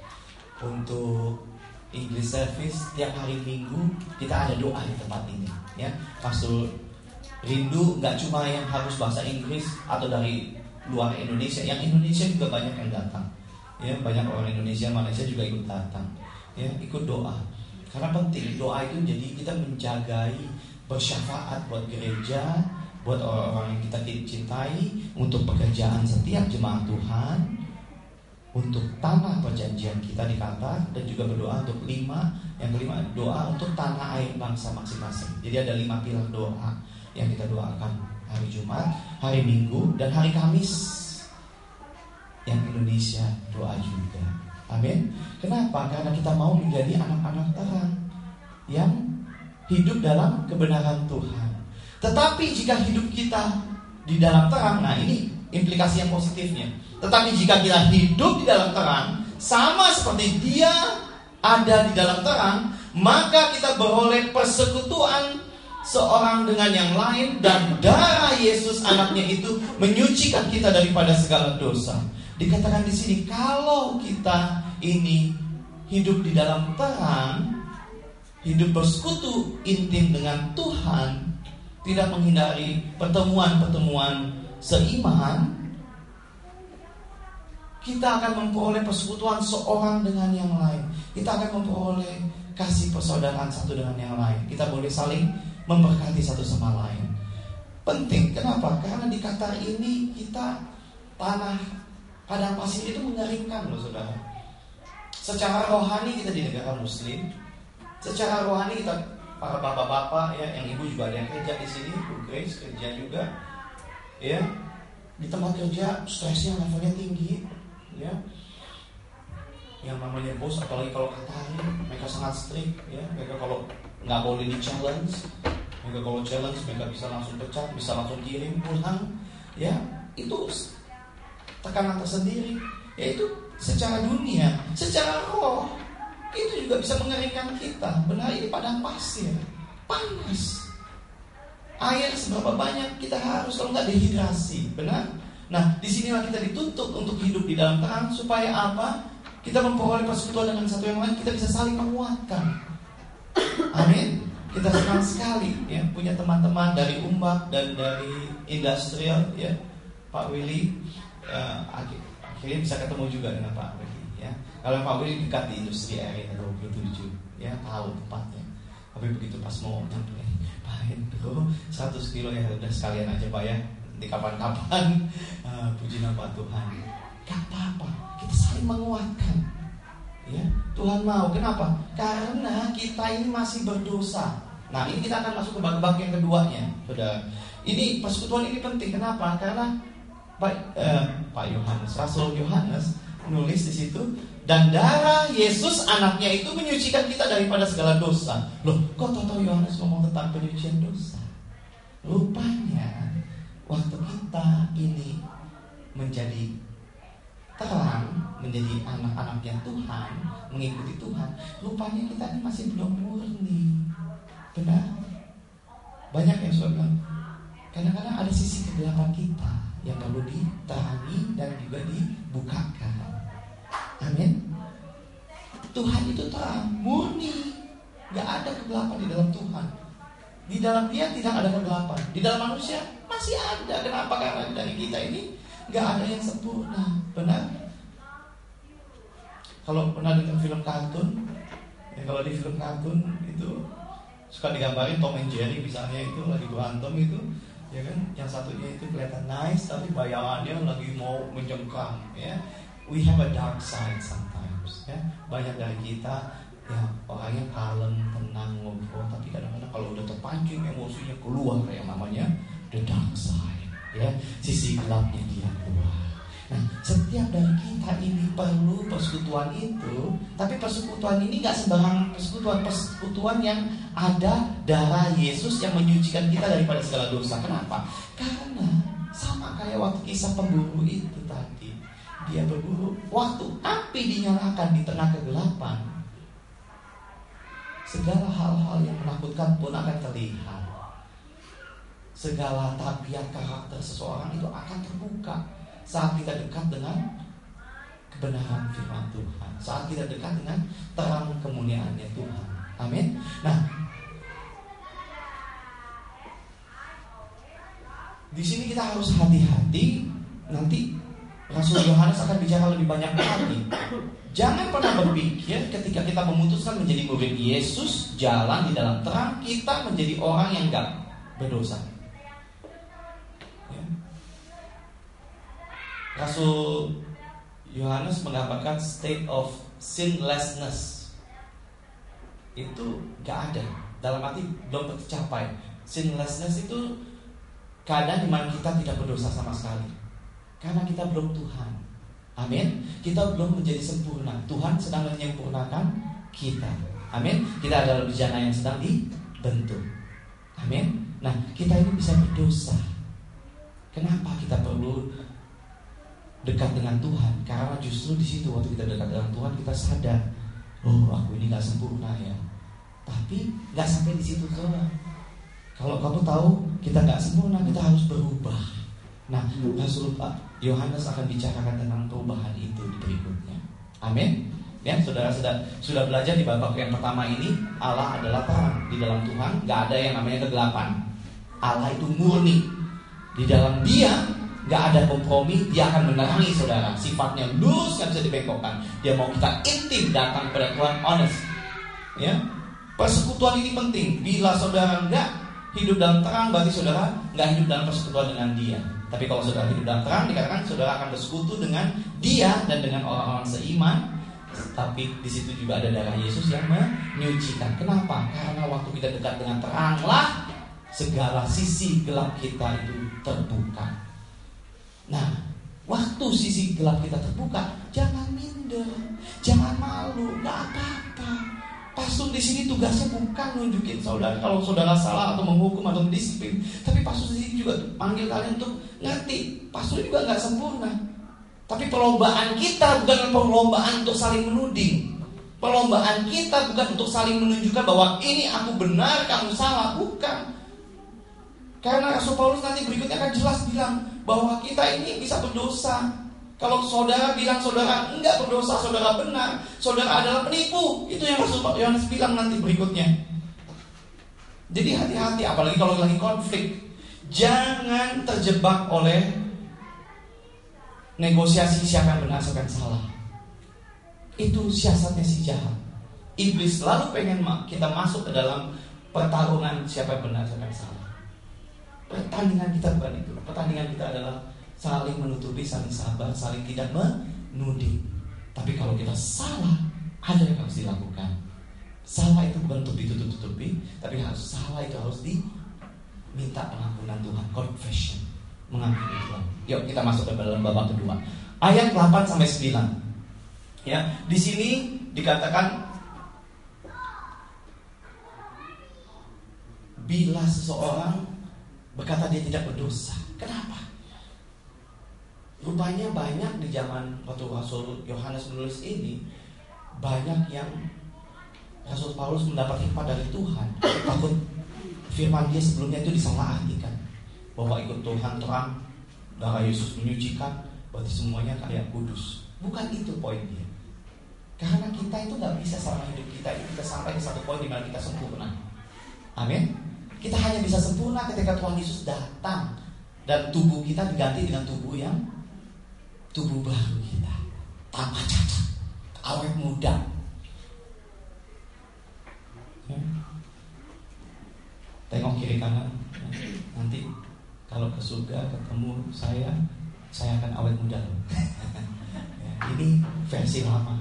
Untuk English service tiap hari Minggu kita ada doa di tempat ini. Ya, Pastor rindu nggak cuma yang harus bahasa Inggris atau dari luar Indonesia, yang Indonesia juga banyak yang datang. Ya, banyak orang Indonesia, Malaysia juga ikut datang. Ya, ikut doa. Karena penting doa itu, jadi kita menjagai, bersyafaat buat gereja, buat orang-orang yang kita cintai, untuk pekerjaan setiap jemaat Tuhan, untuk tanah perjanjian kita di Qatar, dan juga berdoa untuk lima, yang kelima doa untuk tanah air bangsa masing-masing. Jadi ada lima pilar doa yang kita doakan hari Jumat, hari Minggu, dan hari Kamis. Yang Indonesia doa juga. Amin. Kenapa? Karena kita mau menjadi anak-anak terang yang hidup dalam kebenaran Tuhan. Tetapi jika hidup kita di dalam terang, nah ini implikasi yang positifnya. Tetapi jika kita hidup di dalam terang, sama seperti Dia ada di dalam terang, maka kita beroleh persekutuan seorang dengan yang lain, dan darah Yesus anaknya itu menyucikan kita daripada segala dosa. Dikatakan di sini, kalau kita ini hidup di dalam terang, hidup bersekutu intim dengan Tuhan, tidak menghindari pertemuan-pertemuan seiman, kita akan memperoleh persekutuan seorang dengan yang lain. Kita akan memperoleh kasih persaudaraan satu dengan yang lain. Kita boleh saling memberkati satu sama lain. Penting, kenapa? Karena di Qatar ini kita tanah padang pasir itu mengeringkan loh saudara. Secara rohani kita di negara Muslim, secara rohani kita para bapak-bapak ya, yang ibu juga ada yang kerja di sini, Bu Grace kerja juga, ya di tempat kerja stresnya levelnya tinggi, ya. Yang namanya bos, apalagi kalau Qatari, mereka sangat strict, ya. Mereka kalau nggak boleh di challenge, mereka kalau challenge mereka bisa langsung pecat, bisa langsung kirim pulang, ya. Itu tekanan tersendiri, yaitu secara dunia, secara roh itu juga bisa mengeringkan kita. Benar, ini padang pasir, panas, air seberapa banyak kita harus, kalau nggak dehidrasi, benar. Nah, disinilah kita dituntut untuk hidup di dalam terang, supaya apa? Kita memperoleh persekutuan dengan satu yang lain, kita bisa saling menguatkan. Amin. Kita senang sekali ya punya teman-teman dari Umbak dan dari Industrial, ya Pak Willy. Uh, akhirnya bisa ketemu juga dengan Pak Willy, ya. Kalau Pak Willy dekat di industri area dua puluh tujuh, ya tahu tempatnya. Tapi begitu pas mau nyampe, Pak Hendro seratus kilo ya udah sekalian aja Pak ya, di kapan-kapan. uh, Puji nama Tuhan. Gak apa-apa, kita saling menguatkan. Ya, Tuhan mau. Kenapa? Karena kita ini masih berdosa. Nah, ini kita akan masuk ke bab-bab yang keduanya, saudara. Ini persekutuan ini penting. Kenapa? Karena Pak, eh, Pak Yohanes, Rasul Yohanes menulis di situ, dan darah Yesus anaknya itu menyucikan kita daripada segala dosa. Loh, kok tahu Yohanes ngomong tentang penyucian dosa? Rupanya waktu kita ini menjadi terang, menjadi anak-anaknya Tuhan, mengikuti Tuhan, rupanya kita ini masih belum murni. Benar? Banyak yang sudah bilang, kadang-kadang Karena ada sisi kegelapan kita yang perlu diterangi dan juga dibukakan. Amin. Tuhan itu terang, murni, gak ada kegelapan di dalam Tuhan. Di dalam Dia tidak ada kegelapan. Di dalam manusia masih ada. Kenapa? Karena dari kita ini gak ada yang sempurna. Benar? Kalau pernah dengar film kartun, ya kalau di film kartun itu suka digambarin Tom and Jerry misalnya, itu lagi berantem itu, ya kan? Yang satunya itu kelihatan nice, tapi bayangannya lagi mau menjengkang. Ya, we have a dark side sometimes. Ya, banyak dari kita ya orangnya kalem, tenang, ngobrol, tapi kadang-kadang kalau udah terpancing emosinya keluar, yang namanya the dark side. Ya, sisi gelapnya dia keluar. Nah, setiap dari kita ini perlu persekutuan itu. Tapi persekutuan ini gak sembarangan persekutuan. Persekutuan yang ada darah Yesus yang menyucikan kita daripada segala dosa. Kenapa? Karena sama kayak waktu kisah pemburu itu tadi. Dia berburu, waktu api dinyalakan di tengah kegelapan, segala hal-hal yang menakutkan pun akan terlihat. Segala tabiat karakter seseorang itu akan terbuka saat kita dekat dengan kebenaran firman Tuhan, saat kita dekat dengan terang kemuliaannya Tuhan. Amin. Nah, di sini kita harus hati-hati. Nanti Rasul Yohanes akan bicara lebih banyak lagi. Jangan pernah berpikir ketika kita memutuskan menjadi murid Yesus, jalan di dalam terang, kita menjadi orang yang gak berdosa. Rasul Yohanes menggambarkan state of sinlessness. Itu gak ada, dalam arti belum tercapai. Sinlessness itu keadaan dimana kita tidak berdosa sama sekali, karena kita belum Tuhan. Amin. Kita belum menjadi sempurna. Tuhan sedang menyempurnakan kita. Amin. Kita adalah bejana yang sedang dibentuk. Amin. Nah, kita ini bisa berdosa. Kenapa kita perlu dekat dengan Tuhan? Karena justru di situ waktu kita dekat dengan Tuhan, kita sadar, oh, aku ini gak sempurna ya. Tapi gak sampai di situ doang. Kalau kamu tahu kita gak sempurna, kita harus berubah. Nah, Rasul Yohanes akan bicarakan tentang perubahan itu di berikutnya. Amin. Ya, saudara sudah sudah belajar di babak yang pertama ini, Allah adalah terang. Di dalam Tuhan gak ada yang namanya kegelapan. Allah itu murni. Di dalam Dia gak ada kompromi. Dia akan menerangi saudara. Sifatnya lurus, gak bisa dibengkokkan. Dia mau kita intim datang kepada Tuhan, honest. Ya, persekutuan ini penting. Bila saudara gak hidup dalam terang, berarti saudara gak hidup dalam persekutuan dengan Dia. Tapi kalau saudara hidup dalam terang, dikatakan saudara akan bersekutu dengan Dia dan dengan orang-orang seiman. Tapi di situ juga ada darah Yesus yang menyucikan. Kenapa? Karena waktu kita dekat dengan teranglah segala sisi gelap kita itu terbuka. Nah, waktu sisi gelap kita terbuka, jangan minder, jangan malu, gak apa-apa. Pastor di sini tugasnya bukan nunjukin saudara kalau saudara salah atau menghukum atau mendisiplin, tapi pastor di sini juga panggil kalian untuk ngerti. Pastor juga nggak sempurna, tapi perlombaan kita bukan perlombaan untuk saling menuding. Perlombaan kita bukan untuk saling menunjukkan bahwa ini aku benar, kamu salah, bukan. Karena Rasul Paulus nanti berikutnya akan jelas bilang bahwa kita ini bisa berdosa. Kalau saudara bilang saudara enggak berdosa, saudara benar, saudara adalah penipu. Itu yang Rasul Yohanes bilang nanti berikutnya. Jadi hati-hati, apalagi kalau lagi konflik. Jangan terjebak oleh negosiasi siapa yang benar, siapa yang salah. Itu siasatnya si jahat. Iblis selalu pengen kita masuk ke dalam pertarungan siapa yang benar, siapa yang salah. Pertandingan kita bukan itu. Pertandingan kita adalah saling menutupi, saling sabar, saling tidak menuding. Tapi kalau kita salah, ada yang harus dilakukan. Salah itu bukan untuk ditutup-tutupi, tapi harus salah itu harus diminta pengampunan Tuhan, confession, mengampuni Tuhan. Yuk kita masuk ke dalam babak kedua. Ayat delapan sampai sembilan. Ya, di sini dikatakan bila seseorang berkata dia tidak berdosa. Kenapa? Rupanya banyak di zaman waktu Rasul Yohanes menulis ini, banyak yang Rasul Paulus mendapat hikmat dari Tuhan, takut firman dia sebelumnya itu disalahartikan. bahwa ikut Tuhan terang, darah Yesus menyucikan, berarti semuanya kayak kudus. Bukan itu poinnya. Karena kita itu gak bisa selama hidup kita itu kita sampai ke satu poin di mana kita sempurna. Amin. Kita hanya bisa sempurna ketika Tuhan Yesus datang dan tubuh kita diganti dengan tubuh yang tubuh baru kita, tanpa cacat, awet muda. Ya. Tengok kiri kanan. Nanti kalau ke surga ketemu saya, saya akan awet muda. Ya, ini versi lama.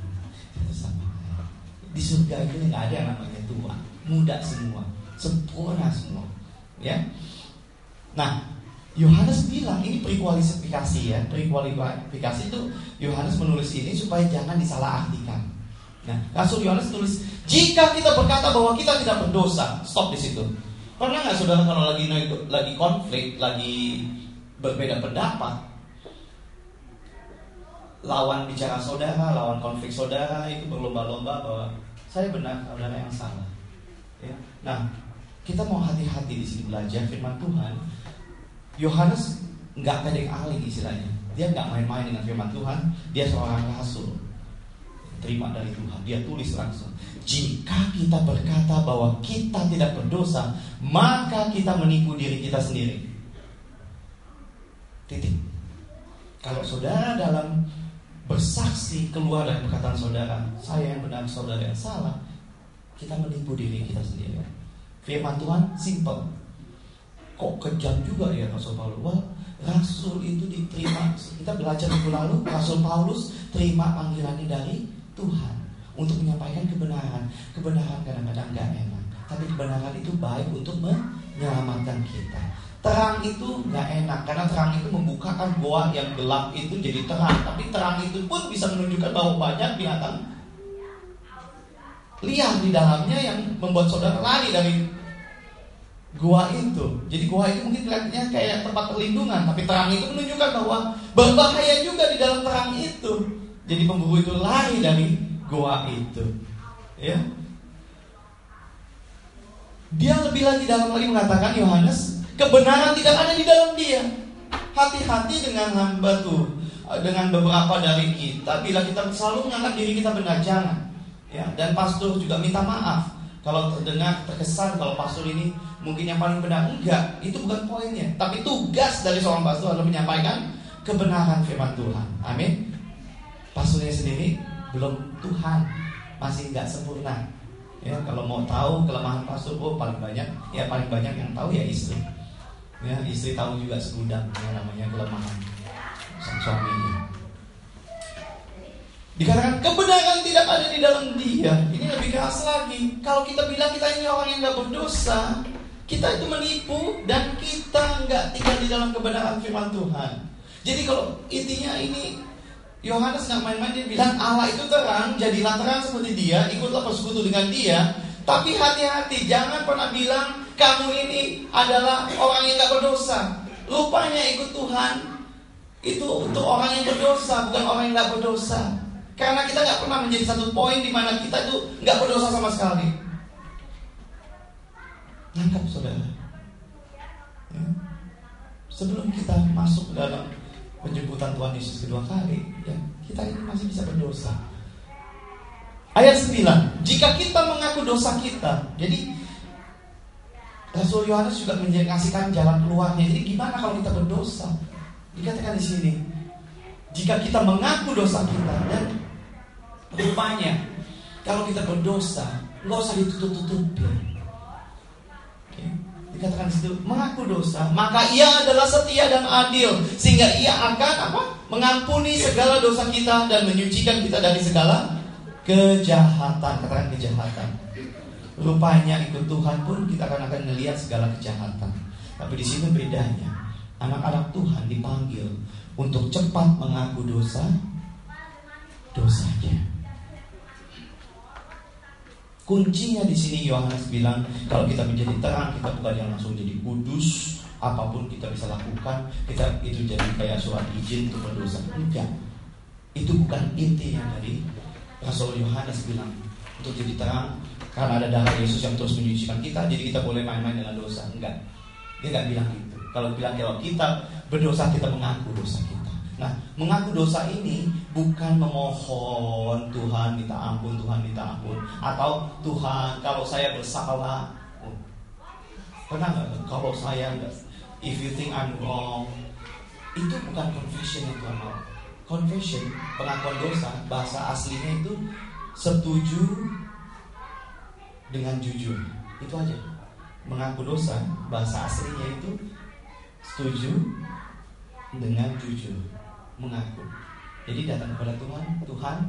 Di surga itu nggak ada yang namanya tua, muda semua, sempurna semua. Ya. Nah, Yohanes bilang ini prekualifikasi ya, prekualifikasi itu Yohanes menulis ini supaya jangan disalahartikan. Nah, Rasul Yohanes tulis, jika kita berkata bahwa kita tidak berdosa, stop di situ. Pernah nggak saudara kalau lagi lagi konflik, lagi berbeda pendapat, lawan bicara saudara, lawan konflik saudara itu berlomba-lomba bahwa saya benar, saudara yang salah. Ya. Nah, kita mau hati-hati di sini belajar firman Tuhan. Yohanes nggak pedeng aling istilahnya. Dia nggak main-main dengan firman Tuhan. Dia seorang rasul, terima dari Tuhan. Dia tulis langsung, jika kita berkata bahwa kita tidak berdosa, maka kita menipu diri kita sendiri. Titik. Kalau saudara dalam bersaksi keluar dari perkataan saudara, saya yang benar, saudara yang salah, kita menipu diri kita sendiri. Firman Tuhan simple. Kok kejam juga ya Rasul Paulus? Wah, Rasul itu diterima. Kita belajar minggu lalu, Rasul Paulus terima panggilannya dari Tuhan untuk menyampaikan kebenaran. Kebenaran kadang-kadang gak enak, tapi kebenaran itu baik untuk menyelamatkan kita. Terang itu gak enak, karena terang itu membukakan goa yang gelap itu jadi terang. Tapi terang itu pun bisa menunjukkan bahwa banyak binatang liar di dalamnya yang membuat saudara lari dari goa itu. Jadi goa itu mungkin kelihatannya kayak tempat perlindungan, tapi terang itu menunjukkan bahwa berbahaya juga di dalam terang itu. Jadi pemburu itu lari dari goa itu. Ya. Dia lebih lagi dalam lagi mengatakan Yohanes, kebenaran tidak ada di dalam dia. Hati-hati dengan hamba tuh, dengan beberapa dari kita. Bila kita selalu menganggap diri kita benar, jangan. Ya, dan pastor juga minta maaf kalau terdengar terkesan kalau pastor ini mungkin yang paling benar. Enggak, itu bukan poinnya. Tapi tugas dari seorang pastor adalah menyampaikan kebenaran firman Tuhan. Amin. Pastornya sendiri belum Tuhan, masih nggak sempurna. Ya, kalau mau tahu kelemahan pastor, oh paling banyak, ya paling banyak yang tahu ya istri. Ya, istri tahu juga segudang yang namanya kelemahan sang suaminya. Dikatakan kebenaran tidak ada di dalam dia. Ini lebih keras lagi. Kalau kita bilang kita ini orang yang nggak berdosa, kita itu menipu dan kita nggak tinggal di dalam kebenaran firman Tuhan. Jadi kalau intinya ini Yohanes nggak main-main, dia bilang Allah itu terang, jadilah terang seperti dia, ikutlah bersekutu dengan dia. Tapi hati-hati, jangan pernah bilang kamu ini adalah orang yang nggak berdosa. Rupanya ikut Tuhan itu untuk orang yang berdosa, bukan orang yang nggak berdosa. Karena kita nggak pernah menjadi satu poin di mana kita itu nggak berdosa sama sekali. Nangkap saudara. Ya. Sebelum kita masuk dalam penjemputan Tuhan Yesus kedua kali, ya, kita ini masih bisa berdosa. Ayat sembilan, jika kita mengaku dosa kita, jadi Rasul Yohanes juga menjelaskan jalan keluarnya. Jadi gimana kalau kita berdosa? Dikatakan di sini, jika kita mengaku dosa kita, dan rupanya kalau kita berdosa, nggak usah ditutup-tutupin. Dikatakan situ, mengaku dosa, maka ia adalah setia dan adil, sehingga ia akan apa? Mengampuni segala dosa kita dan menyucikan kita dari segala kejahatan. Katakan kejahatan. Rupanya ikut Tuhan pun kita akan akan melihat segala kejahatan. Tapi di sini bedanya, anak-anak Tuhan dipanggil untuk cepat mengaku dosa dosanya. Kuncinya di sini Yohanes bilang, kalau kita menjadi terang, kita bukan yang langsung jadi kudus, apapun kita bisa lakukan, kita itu jadi kayak surat izin untuk berdosa. Enggak. Itu bukan intinya dari Rasul Yohanes bilang untuk jadi terang, karena ada darah Yesus yang terus menyucikan kita, jadi kita boleh main-main dengan dosa. Enggak. Dia enggak bilang itu. Kalau bilang kalau kita berdosa, kita mengaku dosa kita. Nah, mengaku dosa ini bukan memohon Tuhan minta ampun, Tuhan minta ampun, atau Tuhan kalau saya bersalah. Oh, pernah nggak kalau saya nggak, if you think I'm wrong, itu bukan confession yang Tuhan mau. Confession, pengakuan dosa, bahasa aslinya itu setuju dengan jujur. Itu aja. Mengaku dosa, bahasa aslinya itu setuju dengan jujur, mengaku. Jadi datang kepada Tuhan, Tuhan,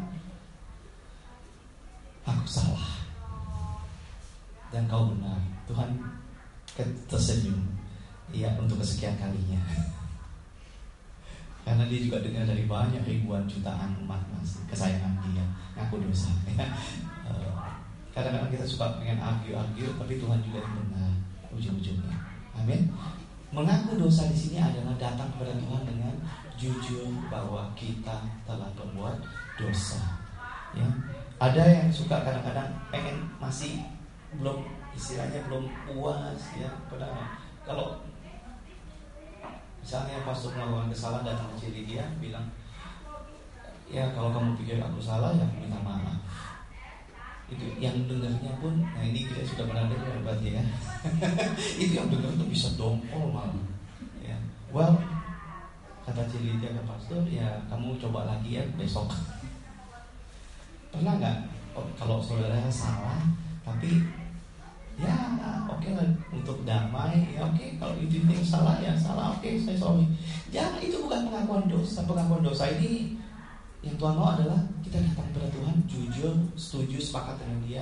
aku salah dan Kau benar. Tuhan tersenyum, ya, untuk kesekian kalinya. Karena dia juga dengar dari banyak ribuan jutaan umat masih kesayangan dia, ngaku dosa. Kadang-kadang kita suka pengen argue-argue, tapi Tuhan juga yang benar ujung-ujungnya. Amin. Mengaku dosa di sini adalah datang kepada Tuhan dengan jujur bahwa kita telah berbuat dosa. Ya. Ada yang suka kadang-kadang pengen masih belum, istilahnya belum puas, ya. Padahal kalau misalnya pastor melakukan kesalahan, datang ke diri dia bilang, ya kalau kamu pikir aku salah, ya minta maaf. Itu yang dengarnya pun, nah ini kita sudah pernah dengar berarti ya. Itu yang dengar tuh bisa dongkol malah. Ya, well, kata Cili dia ke pastor, ya kamu coba lagi ya besok. Pernah nggak? Oh, kalau saudara salah, tapi ya oke okay lah untuk damai, ya oke okay. Kalau itu yang salah ya salah, oke okay, saya sorry. Jangan, itu bukan pengakuan dosa. Pengakuan dosa ini yang Tuhan mau adalah kita datang kepada Tuhan jujur, setuju, sepakat dengan Dia,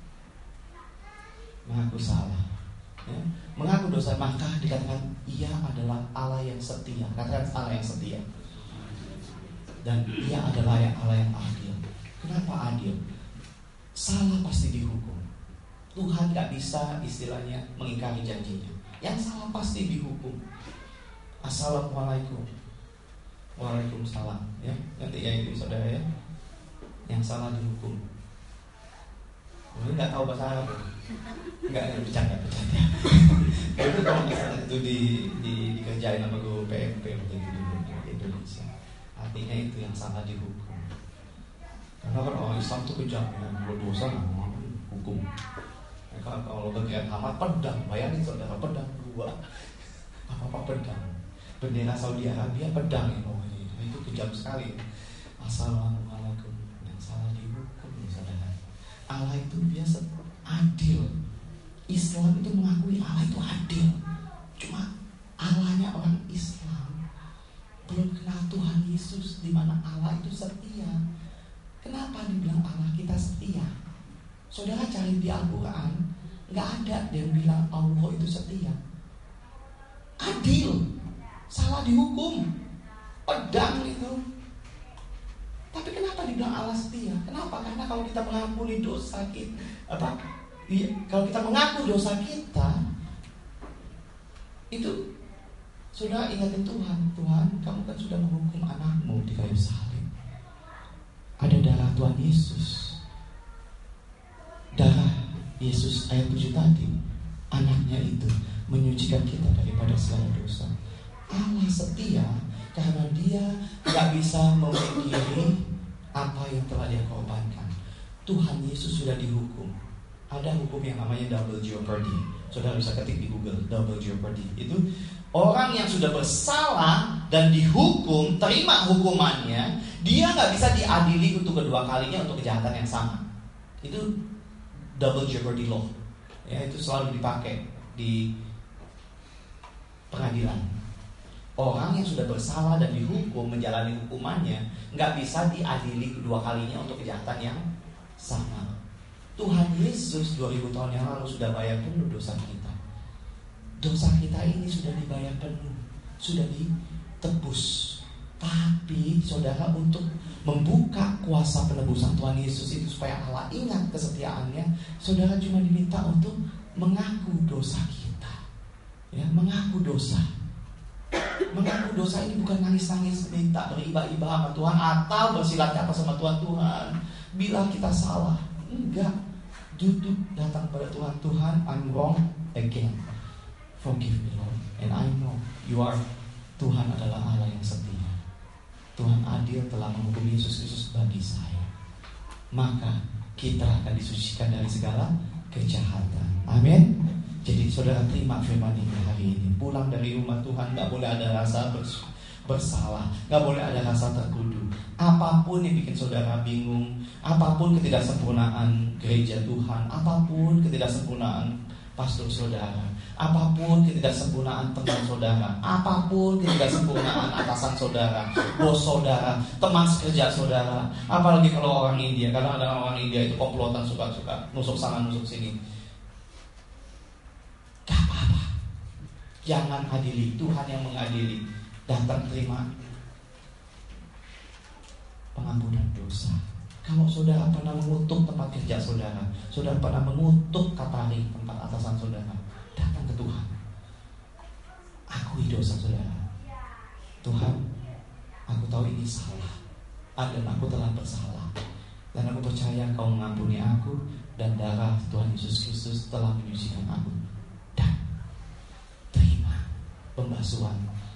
mengaku salah, ya. Mengaku dosa, maka dikatakan Ia adalah Allah yang setia. Katakan Allah yang setia. Dan Ia adalah yang Allah yang adil. Kenapa adil? Salah pasti dihukum. Tuhan gak bisa istilahnya mengingkari janjinya. Yang salah pasti dihukum. Assalamualaikum. Waalaikumsalam. Ya, nanti ya itu saudara ya. Yang salah dihukum. Mungkin nggak tahu bahasa Arab. Nggak bercanda bercanda. Itu kalau misalnya itu di, di dikerjain sama guru P M P begitu di Indonesia. Artinya itu yang salah dihukum. Karena kan orang Islam itu kejam, ya, berdosa nggak hukum. Mereka kalau kegiatan amat pedang, bayangin saudara, pedang dua, apa apa pedang. Bendera Saudi Arabia pedang ya, oh, itu kejam sekali. Assalamualaikum, yang salah dihukum, saudara. Allah itu biasa adil. Islam itu mengakui Allah itu adil. Cuma Allahnya orang Islam belum kenal Tuhan Yesus, di mana Allah itu setia. Kenapa dibilang Allah kita setia? Saudara cari di Al-Quran, nggak ada yang bilang Allah itu setia. Adil, salah dihukum, pedang itu. Tapi kenapa dibilang Allah setia? Kenapa? Karena kalau kita mengampuni dosa kita, apa? Iya, kalau kita mengaku dosa kita, itu saudara ingatin Tuhan. Tuhan, kamu kan sudah menghukum anakmu di kayu salib. Ada darah Tuhan Yesus. Darah Yesus ayat tujuh tadi, anaknya itu menyucikan kita daripada segala dosa. Allah setia karena Dia gak bisa memungkiri apa yang telah Dia korbankan. Tuhan Yesus sudah dihukum. Ada hukum yang namanya double jeopardy. Saudara bisa ketik di Google, double jeopardy. Itu orang yang sudah bersalah dan dihukum, terima hukumannya, dia gak bisa diadili untuk kedua kalinya untuk kejahatan yang sama. Itu double jeopardy law. Ya, itu selalu dipakai di pengadilan. Orang yang sudah bersalah dan dihukum menjalani hukumannya nggak bisa diadili kedua kalinya untuk kejahatan yang sama. Tuhan Yesus dua ribu tahun yang lalu sudah bayar penuh dosa kita. Dosa kita ini sudah dibayar penuh, sudah ditebus. Tapi saudara, untuk membuka kuasa penebusan Tuhan Yesus itu supaya Allah ingat kesetiaannya, saudara cuma diminta untuk mengaku dosa kita. Ya, mengaku dosa. Mengaku dosa ini bukan nangis-nangis minta beriba-iba sama Tuhan atau bersilat kata sama Tuhan, Tuhan bila kita salah. Enggak, duduk datang pada Tuhan. Tuhan, I'm wrong again, forgive me Lord, and I know You are, Tuhan adalah Allah yang setia. Tuhan adil telah menghukum Yesus Kristus bagi saya. Maka kita akan disucikan dari segala kejahatan. Amin. Jadi saudara terima firman ini hari ini. Pulang dari rumah Tuhan gak boleh ada rasa bersalah, gak boleh ada rasa tertuduh. Apapun yang bikin saudara bingung, apapun ketidaksempurnaan gereja Tuhan, apapun ketidaksempurnaan pastor saudara, apapun ketidaksempurnaan teman saudara, apapun ketidaksempurnaan atasan saudara, bos saudara, teman sekerja saudara, apalagi kalau orang India. Karena ada orang India itu komplotan, suka-suka nusuk sana nusuk sini. Gak apa-apa, jangan adili, Tuhan yang mengadili. Datang terima pengampunan dosa. Kalau saudara pernah mengutuk tempat kerja saudara, saudara pernah mengutuk kapari tempat atasan saudara, datang ke Tuhan. Akui dosa saudara. Tuhan, aku tahu ini salah, dan aku telah bersalah, dan aku percaya Kau mengampuni aku, dan darah Tuhan Yesus Kristus telah menyucikan aku. Dan terima pembasuhan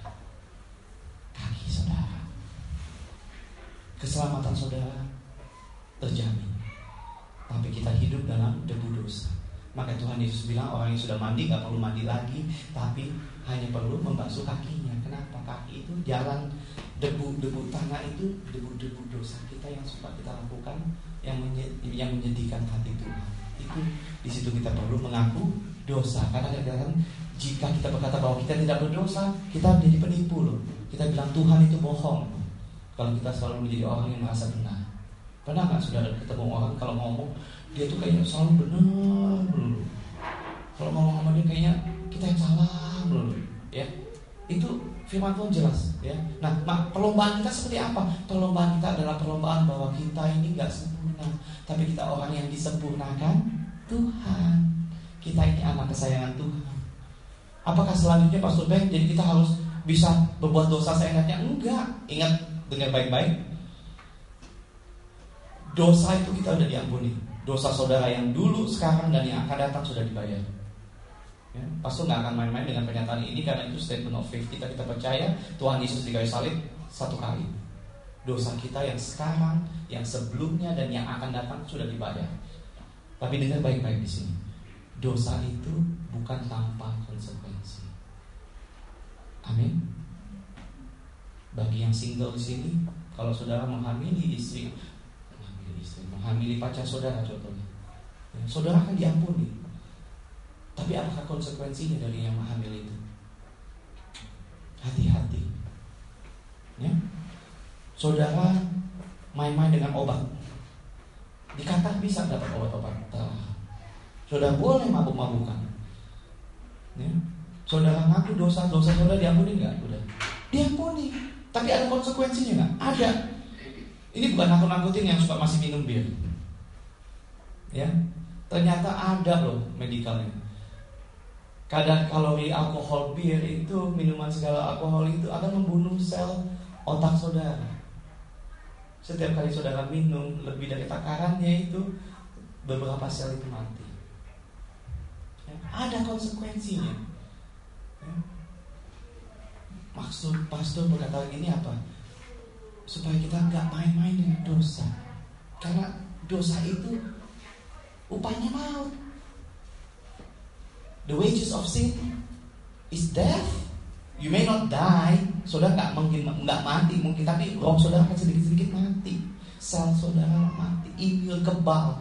kaki saudara. Keselamatan saudara terjamin. Tapi kita hidup dalam debu dosa. Maka Tuhan Yesus bilang orang yang sudah mandi gak perlu mandi lagi, tapi hanya perlu membasuh kakinya. Kenapa? Kaki itu jalan debu-debu tanah itu, debu-debu dosa kita yang suka kita lakukan, yang yang menyedihkan hati Tuhan. Itu di situ kita perlu mengaku dosa. Karena kadang-kadang jika kita berkata bahwa kita tidak berdosa, kita menjadi penipu loh. Kita bilang Tuhan itu bohong. Kalau kita selalu menjadi orang yang merasa benar. Pernah gak saudara ketemu orang kalau ngomong dia tuh kayaknya selalu benar melulu. Kalau ngomong sama dia kayaknya kita yang salah melulu, ya. Itu firman Tuhan jelas, ya. Nah, perlombaan kita seperti apa? Perlombaan kita adalah perlombaan bahwa kita ini gak sempurna, tapi kita orang yang disempurnakan Tuhan. Kita ini anak kesayangan Tuhan. Apakah selanjutnya Pastor Ben, jadi kita harus bisa berbuat dosa seenaknya? Enggak. Ingat, dengar baik-baik. Dosa itu kita udah diampuni. Dosa saudara yang dulu, sekarang, dan yang akan datang sudah dibayar, ya. Pastor gak akan main-main dengan pernyataan ini, karena itu statement of faith kita. Kita percaya Tuhan Yesus di kayu salib satu kali. Dosa kita yang sekarang, yang sebelumnya, dan yang akan datang sudah dibayar. Tapi dengar baik-baik di sini. Dosa itu bukan tanpa konsekuensi. Amin. Bagi yang single di sini, kalau saudara menghamili istri, menghamili pacar saudara contohnya, ya, saudara akan diampuni. Tapi apakah konsekuensinya dari yang menghamili itu? Hati-hati, ya. Saudara main-main dengan obat, di Qatar bisa dapat obat-obat terlarang. Saudara boleh mabuk-mabukan, ya. Saudara ngaku dosa-dosa saudara diampuni nggak? Udah diampuni. Tapi ada konsekuensinya nggak? Ada. Ini bukan nakut-nakutin yang suka masih minum bir, ya. Ternyata ada loh medikalnya. Kadar kalori alkohol bir itu, minuman segala alkohol itu akan membunuh sel otak saudara. Setiap kali saudara minum lebih dari takarannya itu, beberapa sel itu mati, ya. Ada konsekuensinya, ya. Maksud pastor berkata gini apa? Supaya kita gak main-main dengan dosa. Karena dosa itu upahnya maut. The wages of sin is death. You may not die. Saudara gak mungkin gak mati mungkin, tapi roh saudara akan sedikit-sedikit mati. Sel saudara mati. Imun kebal.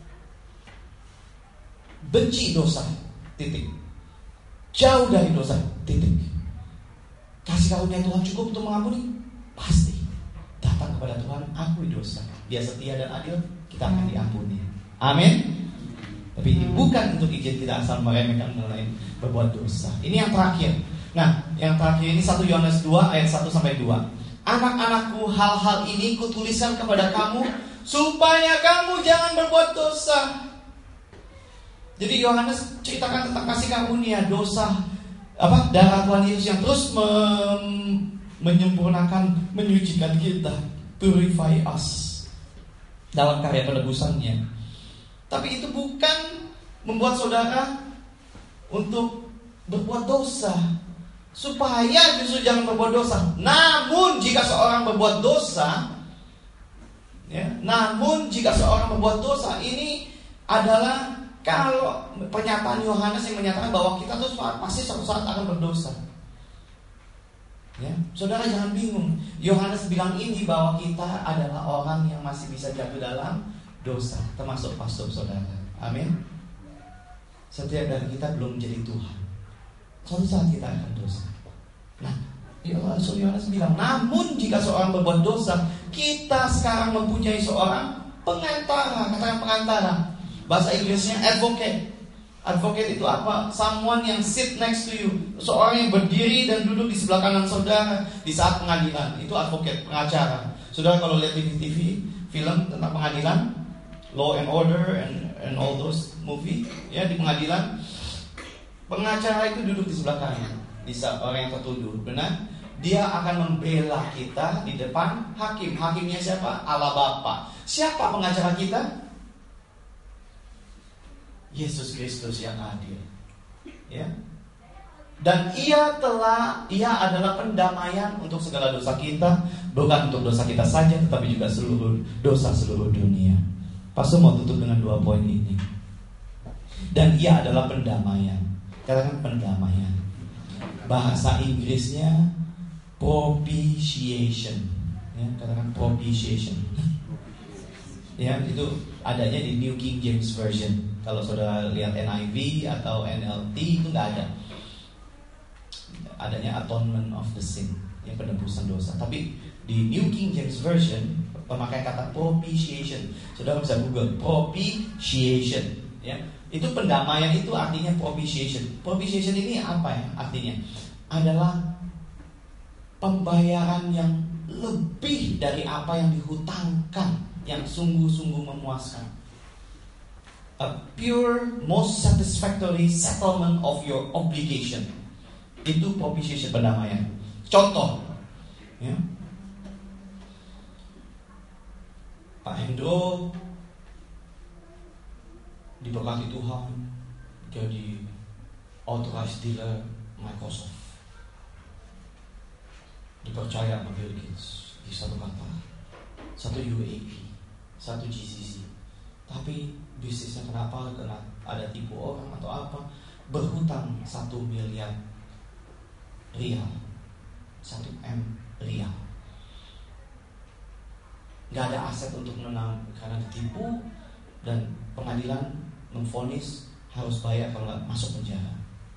Benci dosa. Titik. Jauh dari dosa. Titik. Kasih karunia Tuhan cukup untuk mengampuni? Pasti. Datang kepada Tuhan, akui dosa. Dia setia dan adil, kita akan diampuni. Amin. Tapi ini bukan untuk izin tidak asal meremehkan dan lain berbuat dosa. Ini yang terakhir. Nah, yang terakhir ini satu Yohanes dua ayat satu sampai dua. Anak-anakku, hal-hal ini kutuliskan kepada kamu supaya kamu jangan berbuat dosa. Jadi Yohanes ceritakan tentang kasih karunia, dosa, apa darah Tuhan Yesus yang terus mem- menyempurnakan, menyucikan kita, purify us dalam karya penebusannya. Tapi itu bukan membuat saudara untuk berbuat dosa. supaya justru jangan berbuat dosa. Namun jika seorang berbuat dosa, ya, namun jika seorang berbuat dosa, ini adalah kalau pernyataan Yohanes yang menyatakan bahwa kita tuh pasti suatu saat akan berdosa. Ya, saudara jangan bingung. Yohanes bilang ini bahwa kita adalah orang yang masih bisa jatuh dalam dosa, termasuk pastor saudara. Amin. Setiap dari kita belum menjadi Tuhan. Suatu saat kita akan dosa. Nah, Rasul Yohanes bilang, namun jika seorang berbuat dosa, kita sekarang mempunyai seorang pengantara. Katakan pengantara. Bahasa Inggrisnya advocate. Advocate itu apa? Someone yang sit next to you. Seorang yang berdiri dan duduk di sebelah kanan saudara di saat pengadilan. Itu advocate, pengacara. Saudara kalau lihat di T V film tentang pengadilan, Law and Order and and all those movie, ya, di pengadilan, pengacara itu duduk di sebelah kanan di saat orang yang tertuduh, benar? Dia akan membela kita di depan hakim. Hakimnya siapa? Allah Bapa. Siapa pengacara kita? Yesus Kristus yang adil. Ya. Dan ia telah, ia adalah pendamaian untuk segala dosa kita, bukan untuk dosa kita saja, tetapi juga seluruh dosa seluruh dunia. Pastor mau tutup dengan dua poin ini. Dan ia adalah pendamaian. Katakan pendamaian. Bahasa Inggrisnya propitiation. Ya, katakan propitiation. Ya, itu adanya di New King James Version. Kalau saudara lihat N I V atau N L T itu nggak ada. Adanya atonement of the sin, yang penebusan dosa. Tapi di New King James Version pemakaian kata propitiation. Saudara bisa Google propitiation, ya. Itu pendamaian, itu artinya propitiation. Propitiation ini apa ya artinya? Adalah pembayaran yang lebih dari apa yang dihutangkan, yang sungguh-sungguh memuaskan. A pure, most satisfactory settlement of your obligation. Itu propitiation, pendamaian. Contoh, ya. Pak Hendro diberkati Tuhan jadi authorized dealer Microsoft, dipercaya sama Bill Gates di satu kantor, satu U A P, satu G C C. Tapi bisnisnya kenapa kena ada tipu orang atau apa, berhutang satu miliar rial, satu M rial. Gak ada aset untuk menang karena ditipu, dan pengadilan memvonis harus bayar kalau nggak masuk penjara.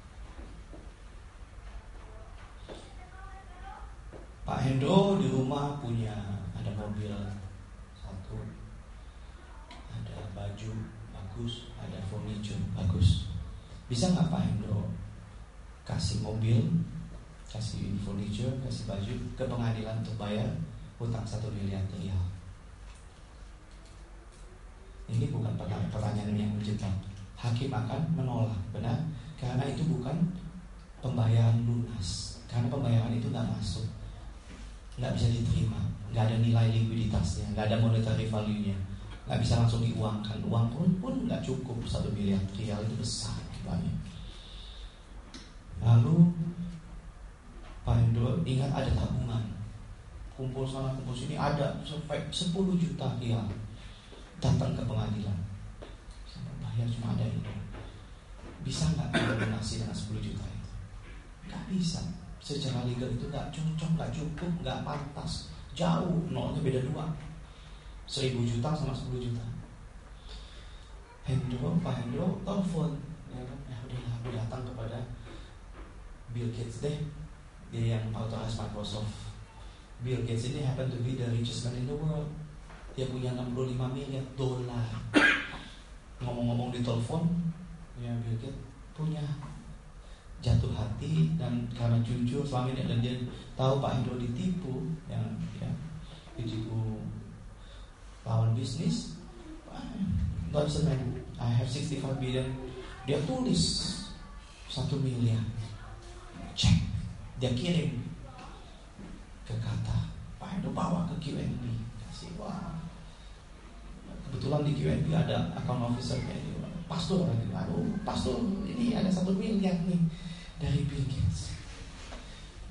Pak Hendro di rumah punya ada mobil satu, ada baju bagus, ada furniture bagus. Bisa nggak Pak Hendro kasih mobil, kasih furniture, kasih baju ke pengadilan untuk bayar hutang satu miliar rial? Ini bukan pertanyaan yang menjebak. Hakim akan menolak, benar? Karena itu bukan pembayaran lunas. Karena pembayaran itu nggak masuk, nggak bisa diterima, nggak ada nilai likuiditasnya, nggak ada monetary value-nya, nggak bisa langsung diuangkan. Uang pun pun nggak cukup, satu miliar rial itu besar banyak. Lalu Pak Hendro ingat ada tabungan, kumpul sana kumpul sini, ada sampai sepuluh juta rial. Datang ke pengadilan, sampai bayar cuma ada itu. Bisa nggak melunasi dengan sepuluh juta itu? Nggak bisa. Secara legal itu nggak cocok, nggak cukup, nggak pantas. Jauh, nolnya beda dua. Seribu juta sama sepuluh juta. Hendro, Pak Hendro telepon, ya kan? Ya udah, aku datang kepada Bill Gates deh, dia yang authorized Microsoft. Bill Gates ini happen to be the richest man in the world. Dia punya enam puluh lima miliar dolar. Ngomong-ngomong di telepon, ya Bill Gates punya jatuh hati dan karena jujur selama ini, dan dia tahu Pak Hendro ditipu, yang ya, ditipu lawan bisnis. God's man, I have sixty-five billion. Dia tulis satu miliar, cek, dia kirim ke Qatar. Pak Hendro bawa ke Q N B, kasih wah. Kebetulan di Q N B ada account officer-nya, pastor lagi, aduh pastor ini ada satu miliar nih dari Bill Gates.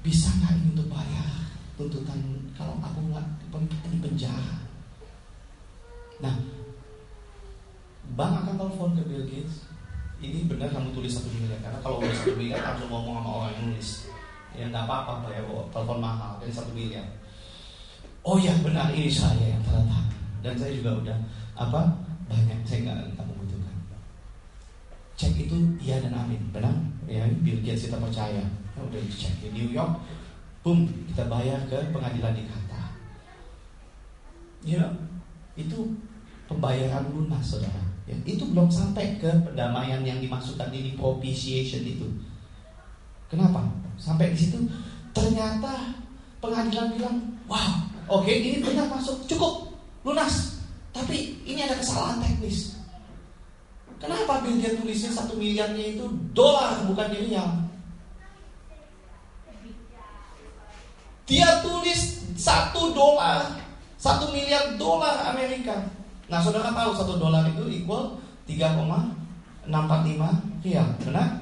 bisa nggak ini untuk bayar tuntutan kalau aku nggak di penjara? Nah, bank akan telepon ke Bill Gates. Ini benar kamu tulis satu miliar, karena kalau udah satu miliar langsung ngomong sama orang yang nulis. Ya nggak apa-apa ya, oh, telepon mahal dari satu miliar. Oh ya benar, ini saya yang tanda tangan. Dan saya juga udah apa banyak saya nggak kamu butuhkan. Cek itu iya dan amin, benar? Ya Bill Gates kita percaya. Ya, udah dicek di New York, boom kita bayar ke pengadilan di Qatar. Ya you know, itu pembayaran lunas, saudara. Ya, itu belum sampai ke pendamaian yang dimaksudkan ini propitiation itu. Kenapa? Sampai di situ ternyata pengadilan bilang, wow, oke okay, ini benar masuk, cukup, lunas. Tapi ini ada kesalahan teknis. Kenapa Bill Gates tulisnya satu miliarnya itu dolar bukan di rial? Dia tulis satu dolar, satu miliar dolar Amerika. Nah, saudara tahu satu dolar itu equal tiga koma enam empat lima rial, benar?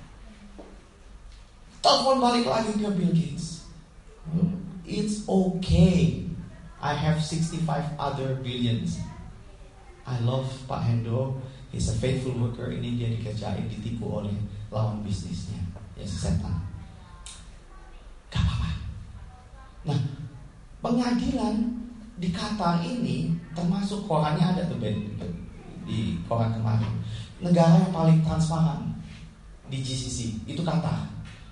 Telepon balik lagi ke Bill Gates. It's okay. I have sixty-five other billions. I love Pak Hendro. He's a faithful worker. Ini dia dikerjain, ditipu oleh lawan bisnisnya, ya setan. Gak apa-apa. Nah, pengadilan di Qatar ini termasuk korannya ada tuh Ben, di koran kemarin. Negara yang paling transparan di G C C itu Qatar.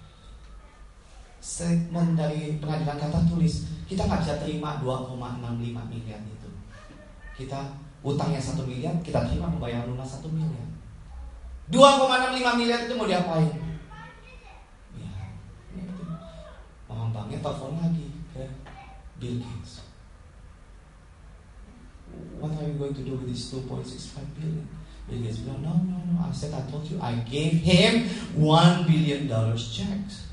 Statement dari pengadilan Qatar tulis kita nggak bisa terima dua koma enam lima miliar itu. Kita utangnya satu miliar, kita terima pembayaran lunas satu miliar. dua koma enam lima miliar itu mau diapain? Ya, itu. Orang banknya telepon lagi ke Bill Gates. What are you going to do with this two point six five billion? Bill Gates bilang, no, no, no. I said, I told you, I gave him one billion dollars checks.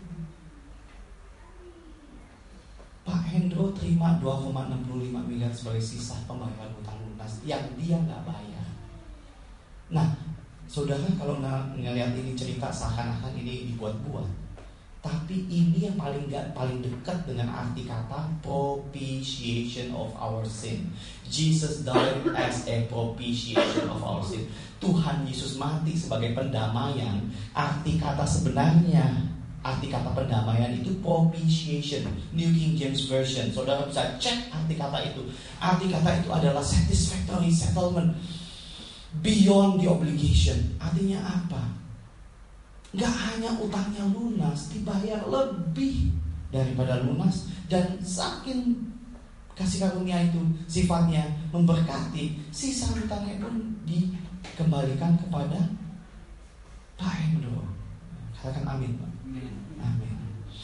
Pak Hendro terima dua koma enam lima miliar sebagai sisa pembayaran hutang lunas yang dia nggak bayar. Nah, saudara kalau ng- ngelihat ini cerita seakan-akan ini dibuat-buat, tapi ini yang paling gak, paling dekat dengan arti kata propitiation of our sin. Jesus died as a propitiation of our sin. Tuhan Yesus mati sebagai pendamaian. Arti kata sebenarnya, arti kata pendamaian itu propitiation. New King James Version. Saudara bisa cek arti kata itu. Arti kata itu adalah satisfactory settlement beyond the obligation. Artinya apa? Gak hanya utangnya lunas, dibayar lebih daripada lunas. Dan saking kasih karunia itu sifatnya memberkati, sisa utangnya pun dikembalikan kepada Pak Hendro. Katakan amin, Pak. Amin.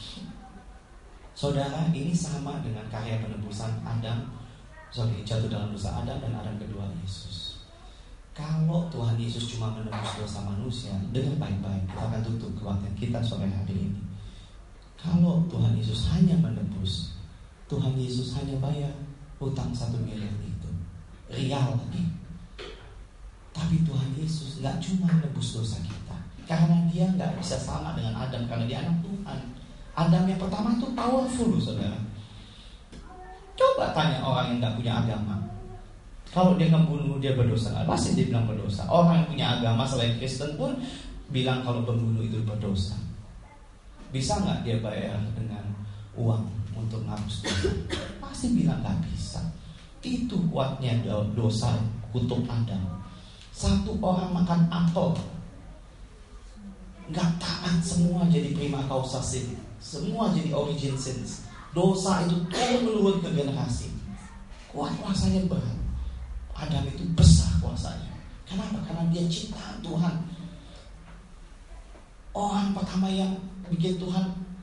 Saudara, ini sama dengan karya penebusan Adam, sorry, jatuh dalam dosa Adam dan Adam kedua Yesus. Kalau Tuhan Yesus cuma menebus dosa manusia, dengar baik-baik, kita akan tutup kebaktian kita sore hari ini. Kalau Tuhan Yesus hanya menebus, Tuhan Yesus hanya bayar hutang satu miliar itu, rial lagi. Tapi Tuhan Yesus gak cuma menebus dosa kita, karena dia gak bisa sama dengan Adam, karena dia anak Tuhan. Adam yang pertama itu powerful, saudara. Coba tanya orang yang gak punya agama, kalau dia ngebunuh dia berdosa, pasti dia bilang berdosa. Orang yang punya agama selain Kristen pun bilang kalau pembunuh itu berdosa. Bisa nggak dia bayar dengan uang untuk menghapus dosa? Pasti bilang nggak bisa. Itu kuatnya dosa kutuk Adam. Satu orang makan apel, nggak taat, semua jadi prima causa sin, semua jadi origin sins. Dosa itu turun menurun ke generasi. Kuat rasanya berat. Adam itu besar kuasanya. Kenapa? Karena dia ciptaan Tuhan. Orang pertama yang bikin Tuhan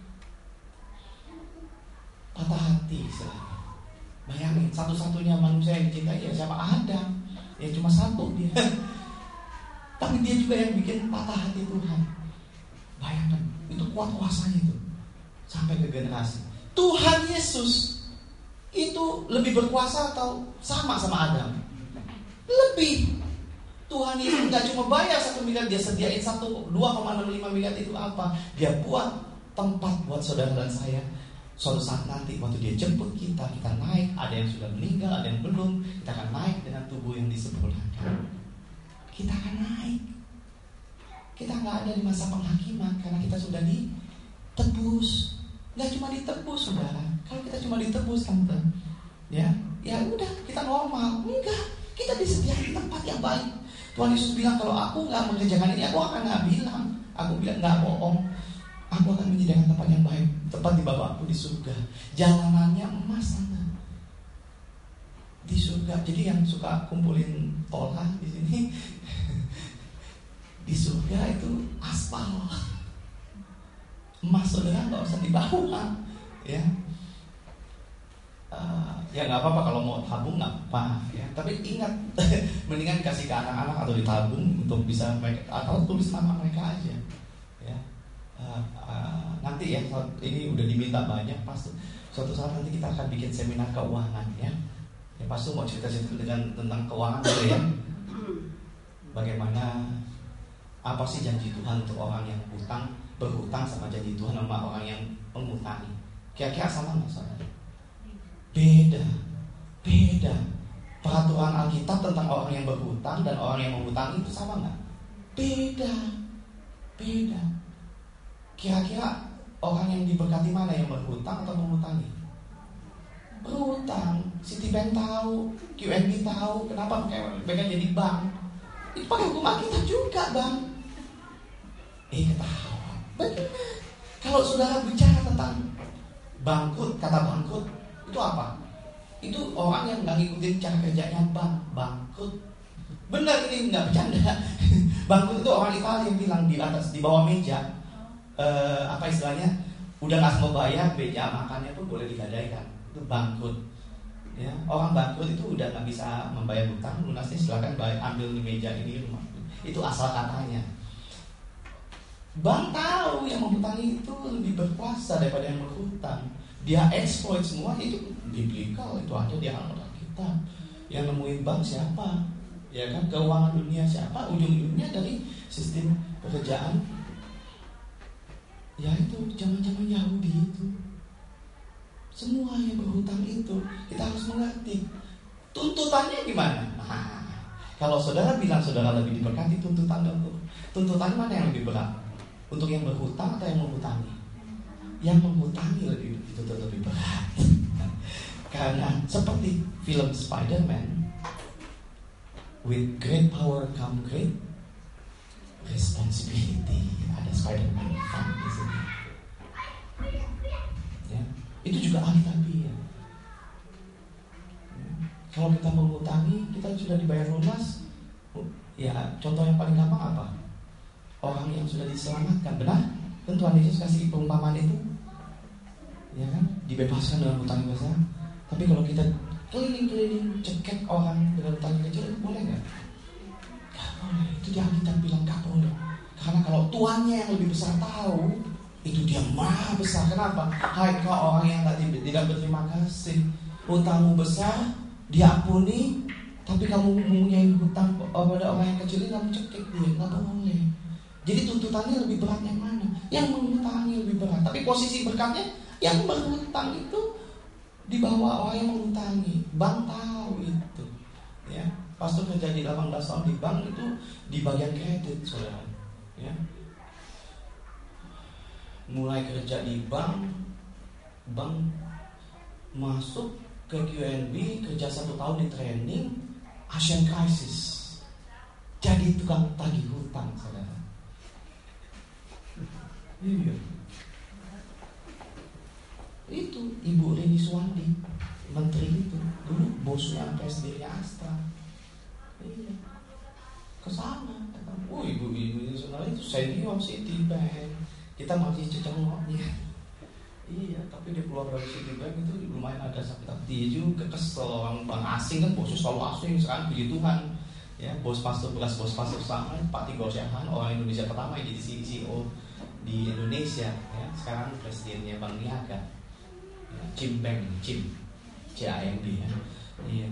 patah hati. Bayangin, satu-satunya manusia yang dicintai ya siapa? Adam. Ya cuma satu dia. Tapi dia juga yang bikin patah hati Tuhan. Bayangkan, itu kuat kuasanya itu sampai ke generasi. Tuhan Yesus itu lebih berkuasa atau sama sama Adam? Lebih. Tuhan Yesus gak cuma bayar satu miliar, dia sediain satu dua koma enam lima miliar itu apa? Dia buat tempat buat saudara dan saya. Suatu saat nanti waktu dia jemput kita, kita naik, ada yang sudah meninggal, ada yang belum, kita akan naik dengan tubuh yang disempurnakan. Kita akan naik. Kita nggak ada di masa penghakiman karena kita sudah ditebus. Nggak cuma ditebus, saudara. Kalau kita cuma ditebus, tante, ya, ya udah kita normal. Enggak, kita disediakan tempat yang baik. Tuhan Yesus bilang kalau aku nggak mengerjakan ini, aku akan nggak bilang. Aku bilang nggak bohong. Aku akan menyediakan tempat yang baik, tempat di Bapakku di surga. Jalanannya emas, tante. Di surga. Jadi yang suka kumpulin tola di sini, di surga itu aspal. Emas saudara nggak usah dibawa, ya. Uh, ya nggak apa-apa kalau mau tabung nggak apa, ya. Tapi ingat, mendingan dikasih ke anak-anak atau ditabung untuk bisa mereka, atau tulis nama mereka aja, ya. Uh, uh, nanti ya, ini udah diminta banyak, pas suatu saat nanti kita akan bikin seminar keuangan, ya. Ya pas mau cerita-cerita dengan tentang keuangan dulu ya. Bagaimana, apa sih janji Tuhan untuk orang yang hutang, berhutang sama janji Tuhan sama orang yang mengutangi? Kira-kira sama nggak, saudara? Beda, beda. Peraturan Alkitab tentang orang yang berhutang dan orang yang mengutangi itu sama nggak? Beda, beda. Kira-kira orang yang diberkati mana, yang berhutang atau mengutangi? Berhutang. Citibank tahu, Q N B tahu, kenapa mereka jadi bank? Itu pakai rumah kita juga, bang. Eh, ketahuan. Benar. Kalau saudara bicara tentang bangkrut, kata bangkrut itu apa? Itu orang yang nggak ngikutin cara kerjanya bank, bangkrut. Benar, ini nggak bercanda. Bangkrut itu orang Italia yang bilang di atas, di bawah meja, eh, apa istilahnya? Udah nggak mau bayar, meja makannya pun boleh digadaikan. Itu bangkrut. Ya, orang bangkrut itu udah nggak bisa membayar hutang, lunasnya silakan bayar, ambil di meja ini rumah. Itu asal katanya. Bank tahu yang menghutangi itu lebih berkuasa daripada yang berhutang. Dia exploit semua, itu biblikal, itu ada di Alkitab. Yang nemuin bank siapa? Ya kan, keuangan dunia siapa? Ujung-ujungnya dari sistem pekerjaan. Ya itu zaman-zaman Yahudi itu. Semua yang berhutang itu kita harus mengerti tuntutannya gimana. Nah, kalau saudara bilang saudara lebih diberkati, tuntutan itu, tuntutan mana yang lebih berat? Untuk yang berhutang atau yang menghutangi? Yang menghutangi lebih dituntut lebih berat. Karena seperti film Spider-Man, with great power come great responsibility. Ada Spider-Man fun di sini. Ya. Itu juga alkitab-iyah. Kalau kita mengutangi, kita sudah dibayar lunas. Ya, contoh yang paling gampang apa? Orang yang sudah diselamatkan, benar? Kan Tuhan Yesus kasih perumpamaan itu, ya kan? Dibebaskan dengan hutang besar. Tapi kalau kita keliling-keliling cekek orang dengan hutang kecil, boleh nggak? Gak boleh. Itu di Alkitab bilang gak boleh. Karena kalau Tuhannya yang lebih besar tahu, itu dia maha besar. Kenapa? Hai kau orang yang tadi tidak berterima kasih, hutangmu besar, diampuni, tapi kamu mempunyai hutang pada orang yang kecil ini, kamu cekik dia, nggak boleh. Jadi tuntutannya lebih berat yang mana? Yang menghutangi lebih berat. Tapi posisi berkatnya yang berhutang itu di bawah orang yang menghutangi. Bank tahu itu. Ya, pastor kerja di delapan belas tahun di bank itu di bagian kredit, saudara. Ya. Mulai kerja di bank, bank masuk ke Q N B, kerja satu tahun di training, Asian Crisis, jadi tukang tagih hutang, saudara. Iya. Itu Ibu Rini Suwandi, menteri itu, dulu bosnya presidennya Astra. Iya. Kesana, oh ibu ibu sebenarnya itu senior Citibank. Kita masih cecengoknya. Iya, tapi dia keluar dari Citibank itu lumayan ada sakit hati juga, kesel. Orang bank asing kan bosnya selalu asing, sekarang puji Tuhan. Ya, bos pastor bekas bos pastor sama Pak Tigor Syahan, orang Indonesia pertama yang jadi C E O di Indonesia. Ya, sekarang presidennya Bank Niaga. Ya, Cim Bank, Cim, C A M B ya. Iya.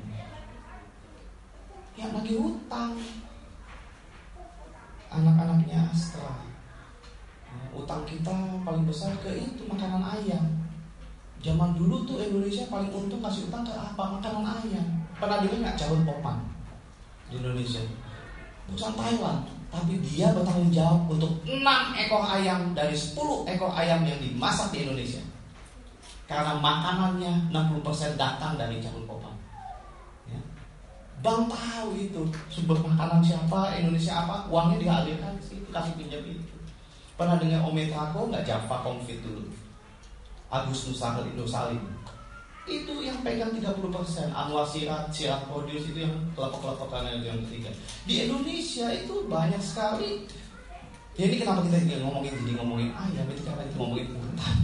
Yang lagi hutang, anak-anaknya Astra. Ya. utang kita paling besar ke itu, makanan ayam. Zaman dulu tuh Indonesia paling untung kasih utang ke apa? Makanan ayam. Pernah dengar nggak Cawan Popan di Indonesia? Bukan Taiwan, tapi dia bertanggung jawab untuk enam ekor ayam dari sepuluh ekor ayam yang dimasak di Indonesia. Karena makanannya enam puluh persen datang dari Cawan Popan. Ya. Bang tahu itu sumber makanan siapa, Indonesia apa, uangnya dialirkan sih, kasih pinjam itu. Pernah dengar Ometrako nggak? Java Konfit dulu, Agus Nusalim, Nusalim itu yang pegang tiga puluh persen. Anwar Sirat, Sirat Produce itu yang kelompok-kelompok kanan yang ketiga. Di Indonesia itu banyak sekali. Ya ini kenapa kita jadi ngomongin jadi ngomongin ayam itu karena kita ngomongin utang.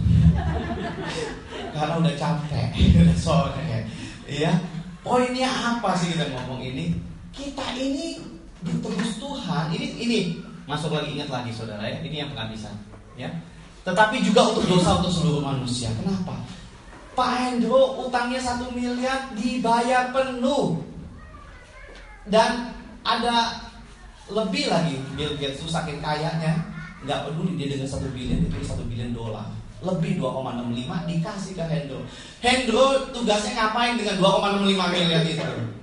Karena udah capek, udah sore. Ya, poinnya apa sih kita ngomong ini? Kita ini ditebus Tuhan. Ini ini masuk lagi, ingat lagi saudara ya. Ini yang penghabisan. Ya. Tetapi juga untuk dosa untuk seluruh manusia. Kenapa? Pak Hendro utangnya satu miliar dibayar penuh. Dan ada lebih lagi. Bill Gates itu saking kayanya, nggak peduli dia dengan satu bilion, itu satu bilion dolar. Lebih dua koma enam lima dikasih ke Hendro. Hendro tugasnya ngapain dengan dua koma enam lima miliar itu?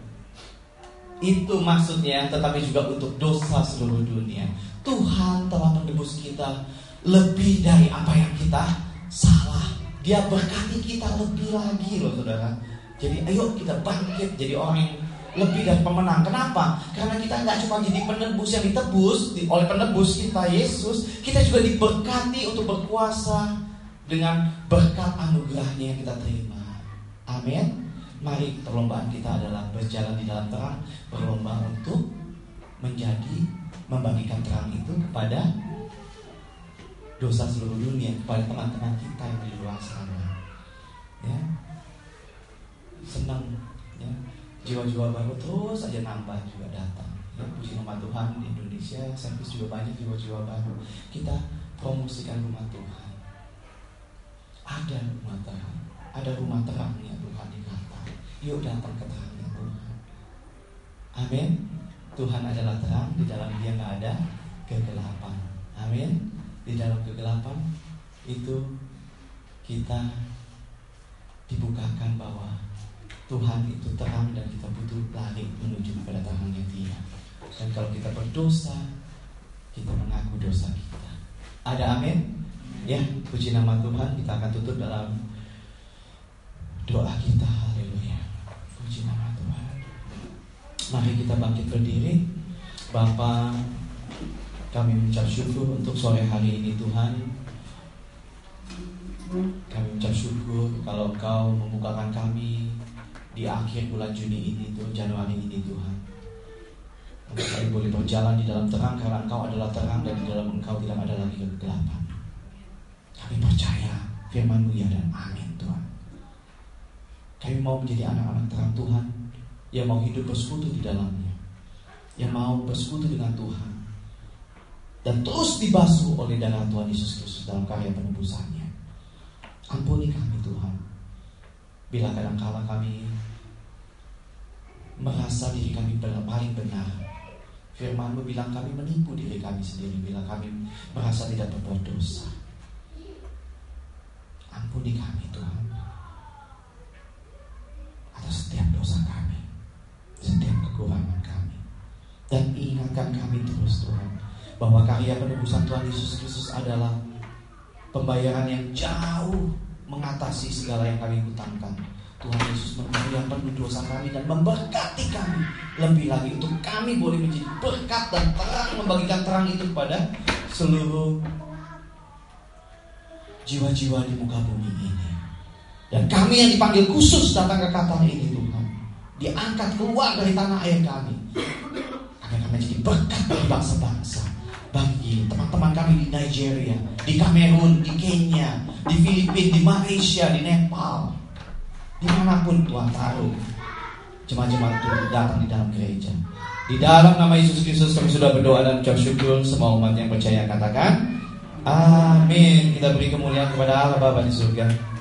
Itu maksudnya, tetapi juga untuk dosa seluruh dunia. Tuhan telah menebus kita lebih dari apa yang kita salah. Dia berkati kita lebih lagi loh saudara. Jadi ayo kita bangkit jadi orang yang lebih dari pemenang. Kenapa? Karena kita nggak cuma jadi penebus yang ditebus oleh penebus kita Yesus, kita juga diberkati untuk berkuasa dengan berkat anugerahnya yang kita terima. Amin. Mari perlombaan kita adalah berjalan di dalam terang, berlomba untuk menjadi membagikan terang itu kepada dosa seluruh dunia, kepada teman-teman kita yang di luar sana. Ya, senang ya, jiwa-jiwa baru terus aja nambah juga datang. Ya, puji nama Tuhan di Indonesia, servis juga banyak jiwa-jiwa baru. Kita promosikan rumah Tuhan. Ada rumah terang, ada rumah terangnya Tuhan dikata. Yuk datang ke terangnya Tuhan. Amin. Tuhan adalah terang, di dalam Dia nggak ada kegelapan. Amin. Di dalam kegelapan itu kita dibukakan bahwa Tuhan itu terang dan kita butuh lari menuju kepada terangnya Dia. Dan kalau kita berdosa, kita mengaku dosa kita. Ada amin? Ya, puji nama Tuhan. Kita akan tutup dalam doa kita. Haleluya. Puji nama Tuhan. Mari kita bangkit berdiri. Bapa, kami mengucap syukur untuk sore hari ini Tuhan. Kami mengucap syukur kalau Engkau membukakan kami di akhir bulan Juni ini, Tuhan, Januari ini Tuhan. Untuk kami boleh berjalan di dalam terang karena Engkau adalah terang dan di dalam Engkau tidak ada lagi kegelapan. Kami percaya firman-Mu ya dan amin Tuhan. Kami mau menjadi anak-anak terang Tuhan yang mau hidup bersekutu di dalamnya, yang mau bersekutu dengan Tuhan dan terus dibasuh oleh darah Tuhan Yesus Kristus dalam karya penebusannya. Ampuni kami Tuhan, bila kadangkala kami merasa diri kami paling benar. Firman-Mu bilang kami menipu diri kami sendiri bila kami merasa tidak berbuat dosa. Ampuni kami Tuhan atas setiap dosa kami, setiap kekurangan kami, dan ingatkan kami terus Tuhan bahwa karya penebusan Tuhan Yesus Kristus adalah pembayaran yang jauh mengatasi segala yang kami hutangkan. Tuhan Yesus membayar penuh dosa kami dan memberkati kami lebih lagi untuk kami boleh menjadi berkat dan terang, membagikan terang itu kepada seluruh jiwa-jiwa di muka bumi ini. Dan kami yang dipanggil khusus datang ke Qatar ini Tuhan, diangkat keluar dari tanah air kami agar kami jadi berkat bagi bangsa-bangsa, bagi teman-teman kami di Nigeria, di Kamerun, di Kenya, di Filipina, di Malaysia, di Nepal, dimanapun Tuhan taruh jemaat-jemaat itu datang di dalam gereja. Di dalam nama Yesus Kristus kami sudah berdoa dan ucap syukur. Semua umat yang percaya katakan amin. Kita beri kemuliaan kepada Allah Bapa di surga.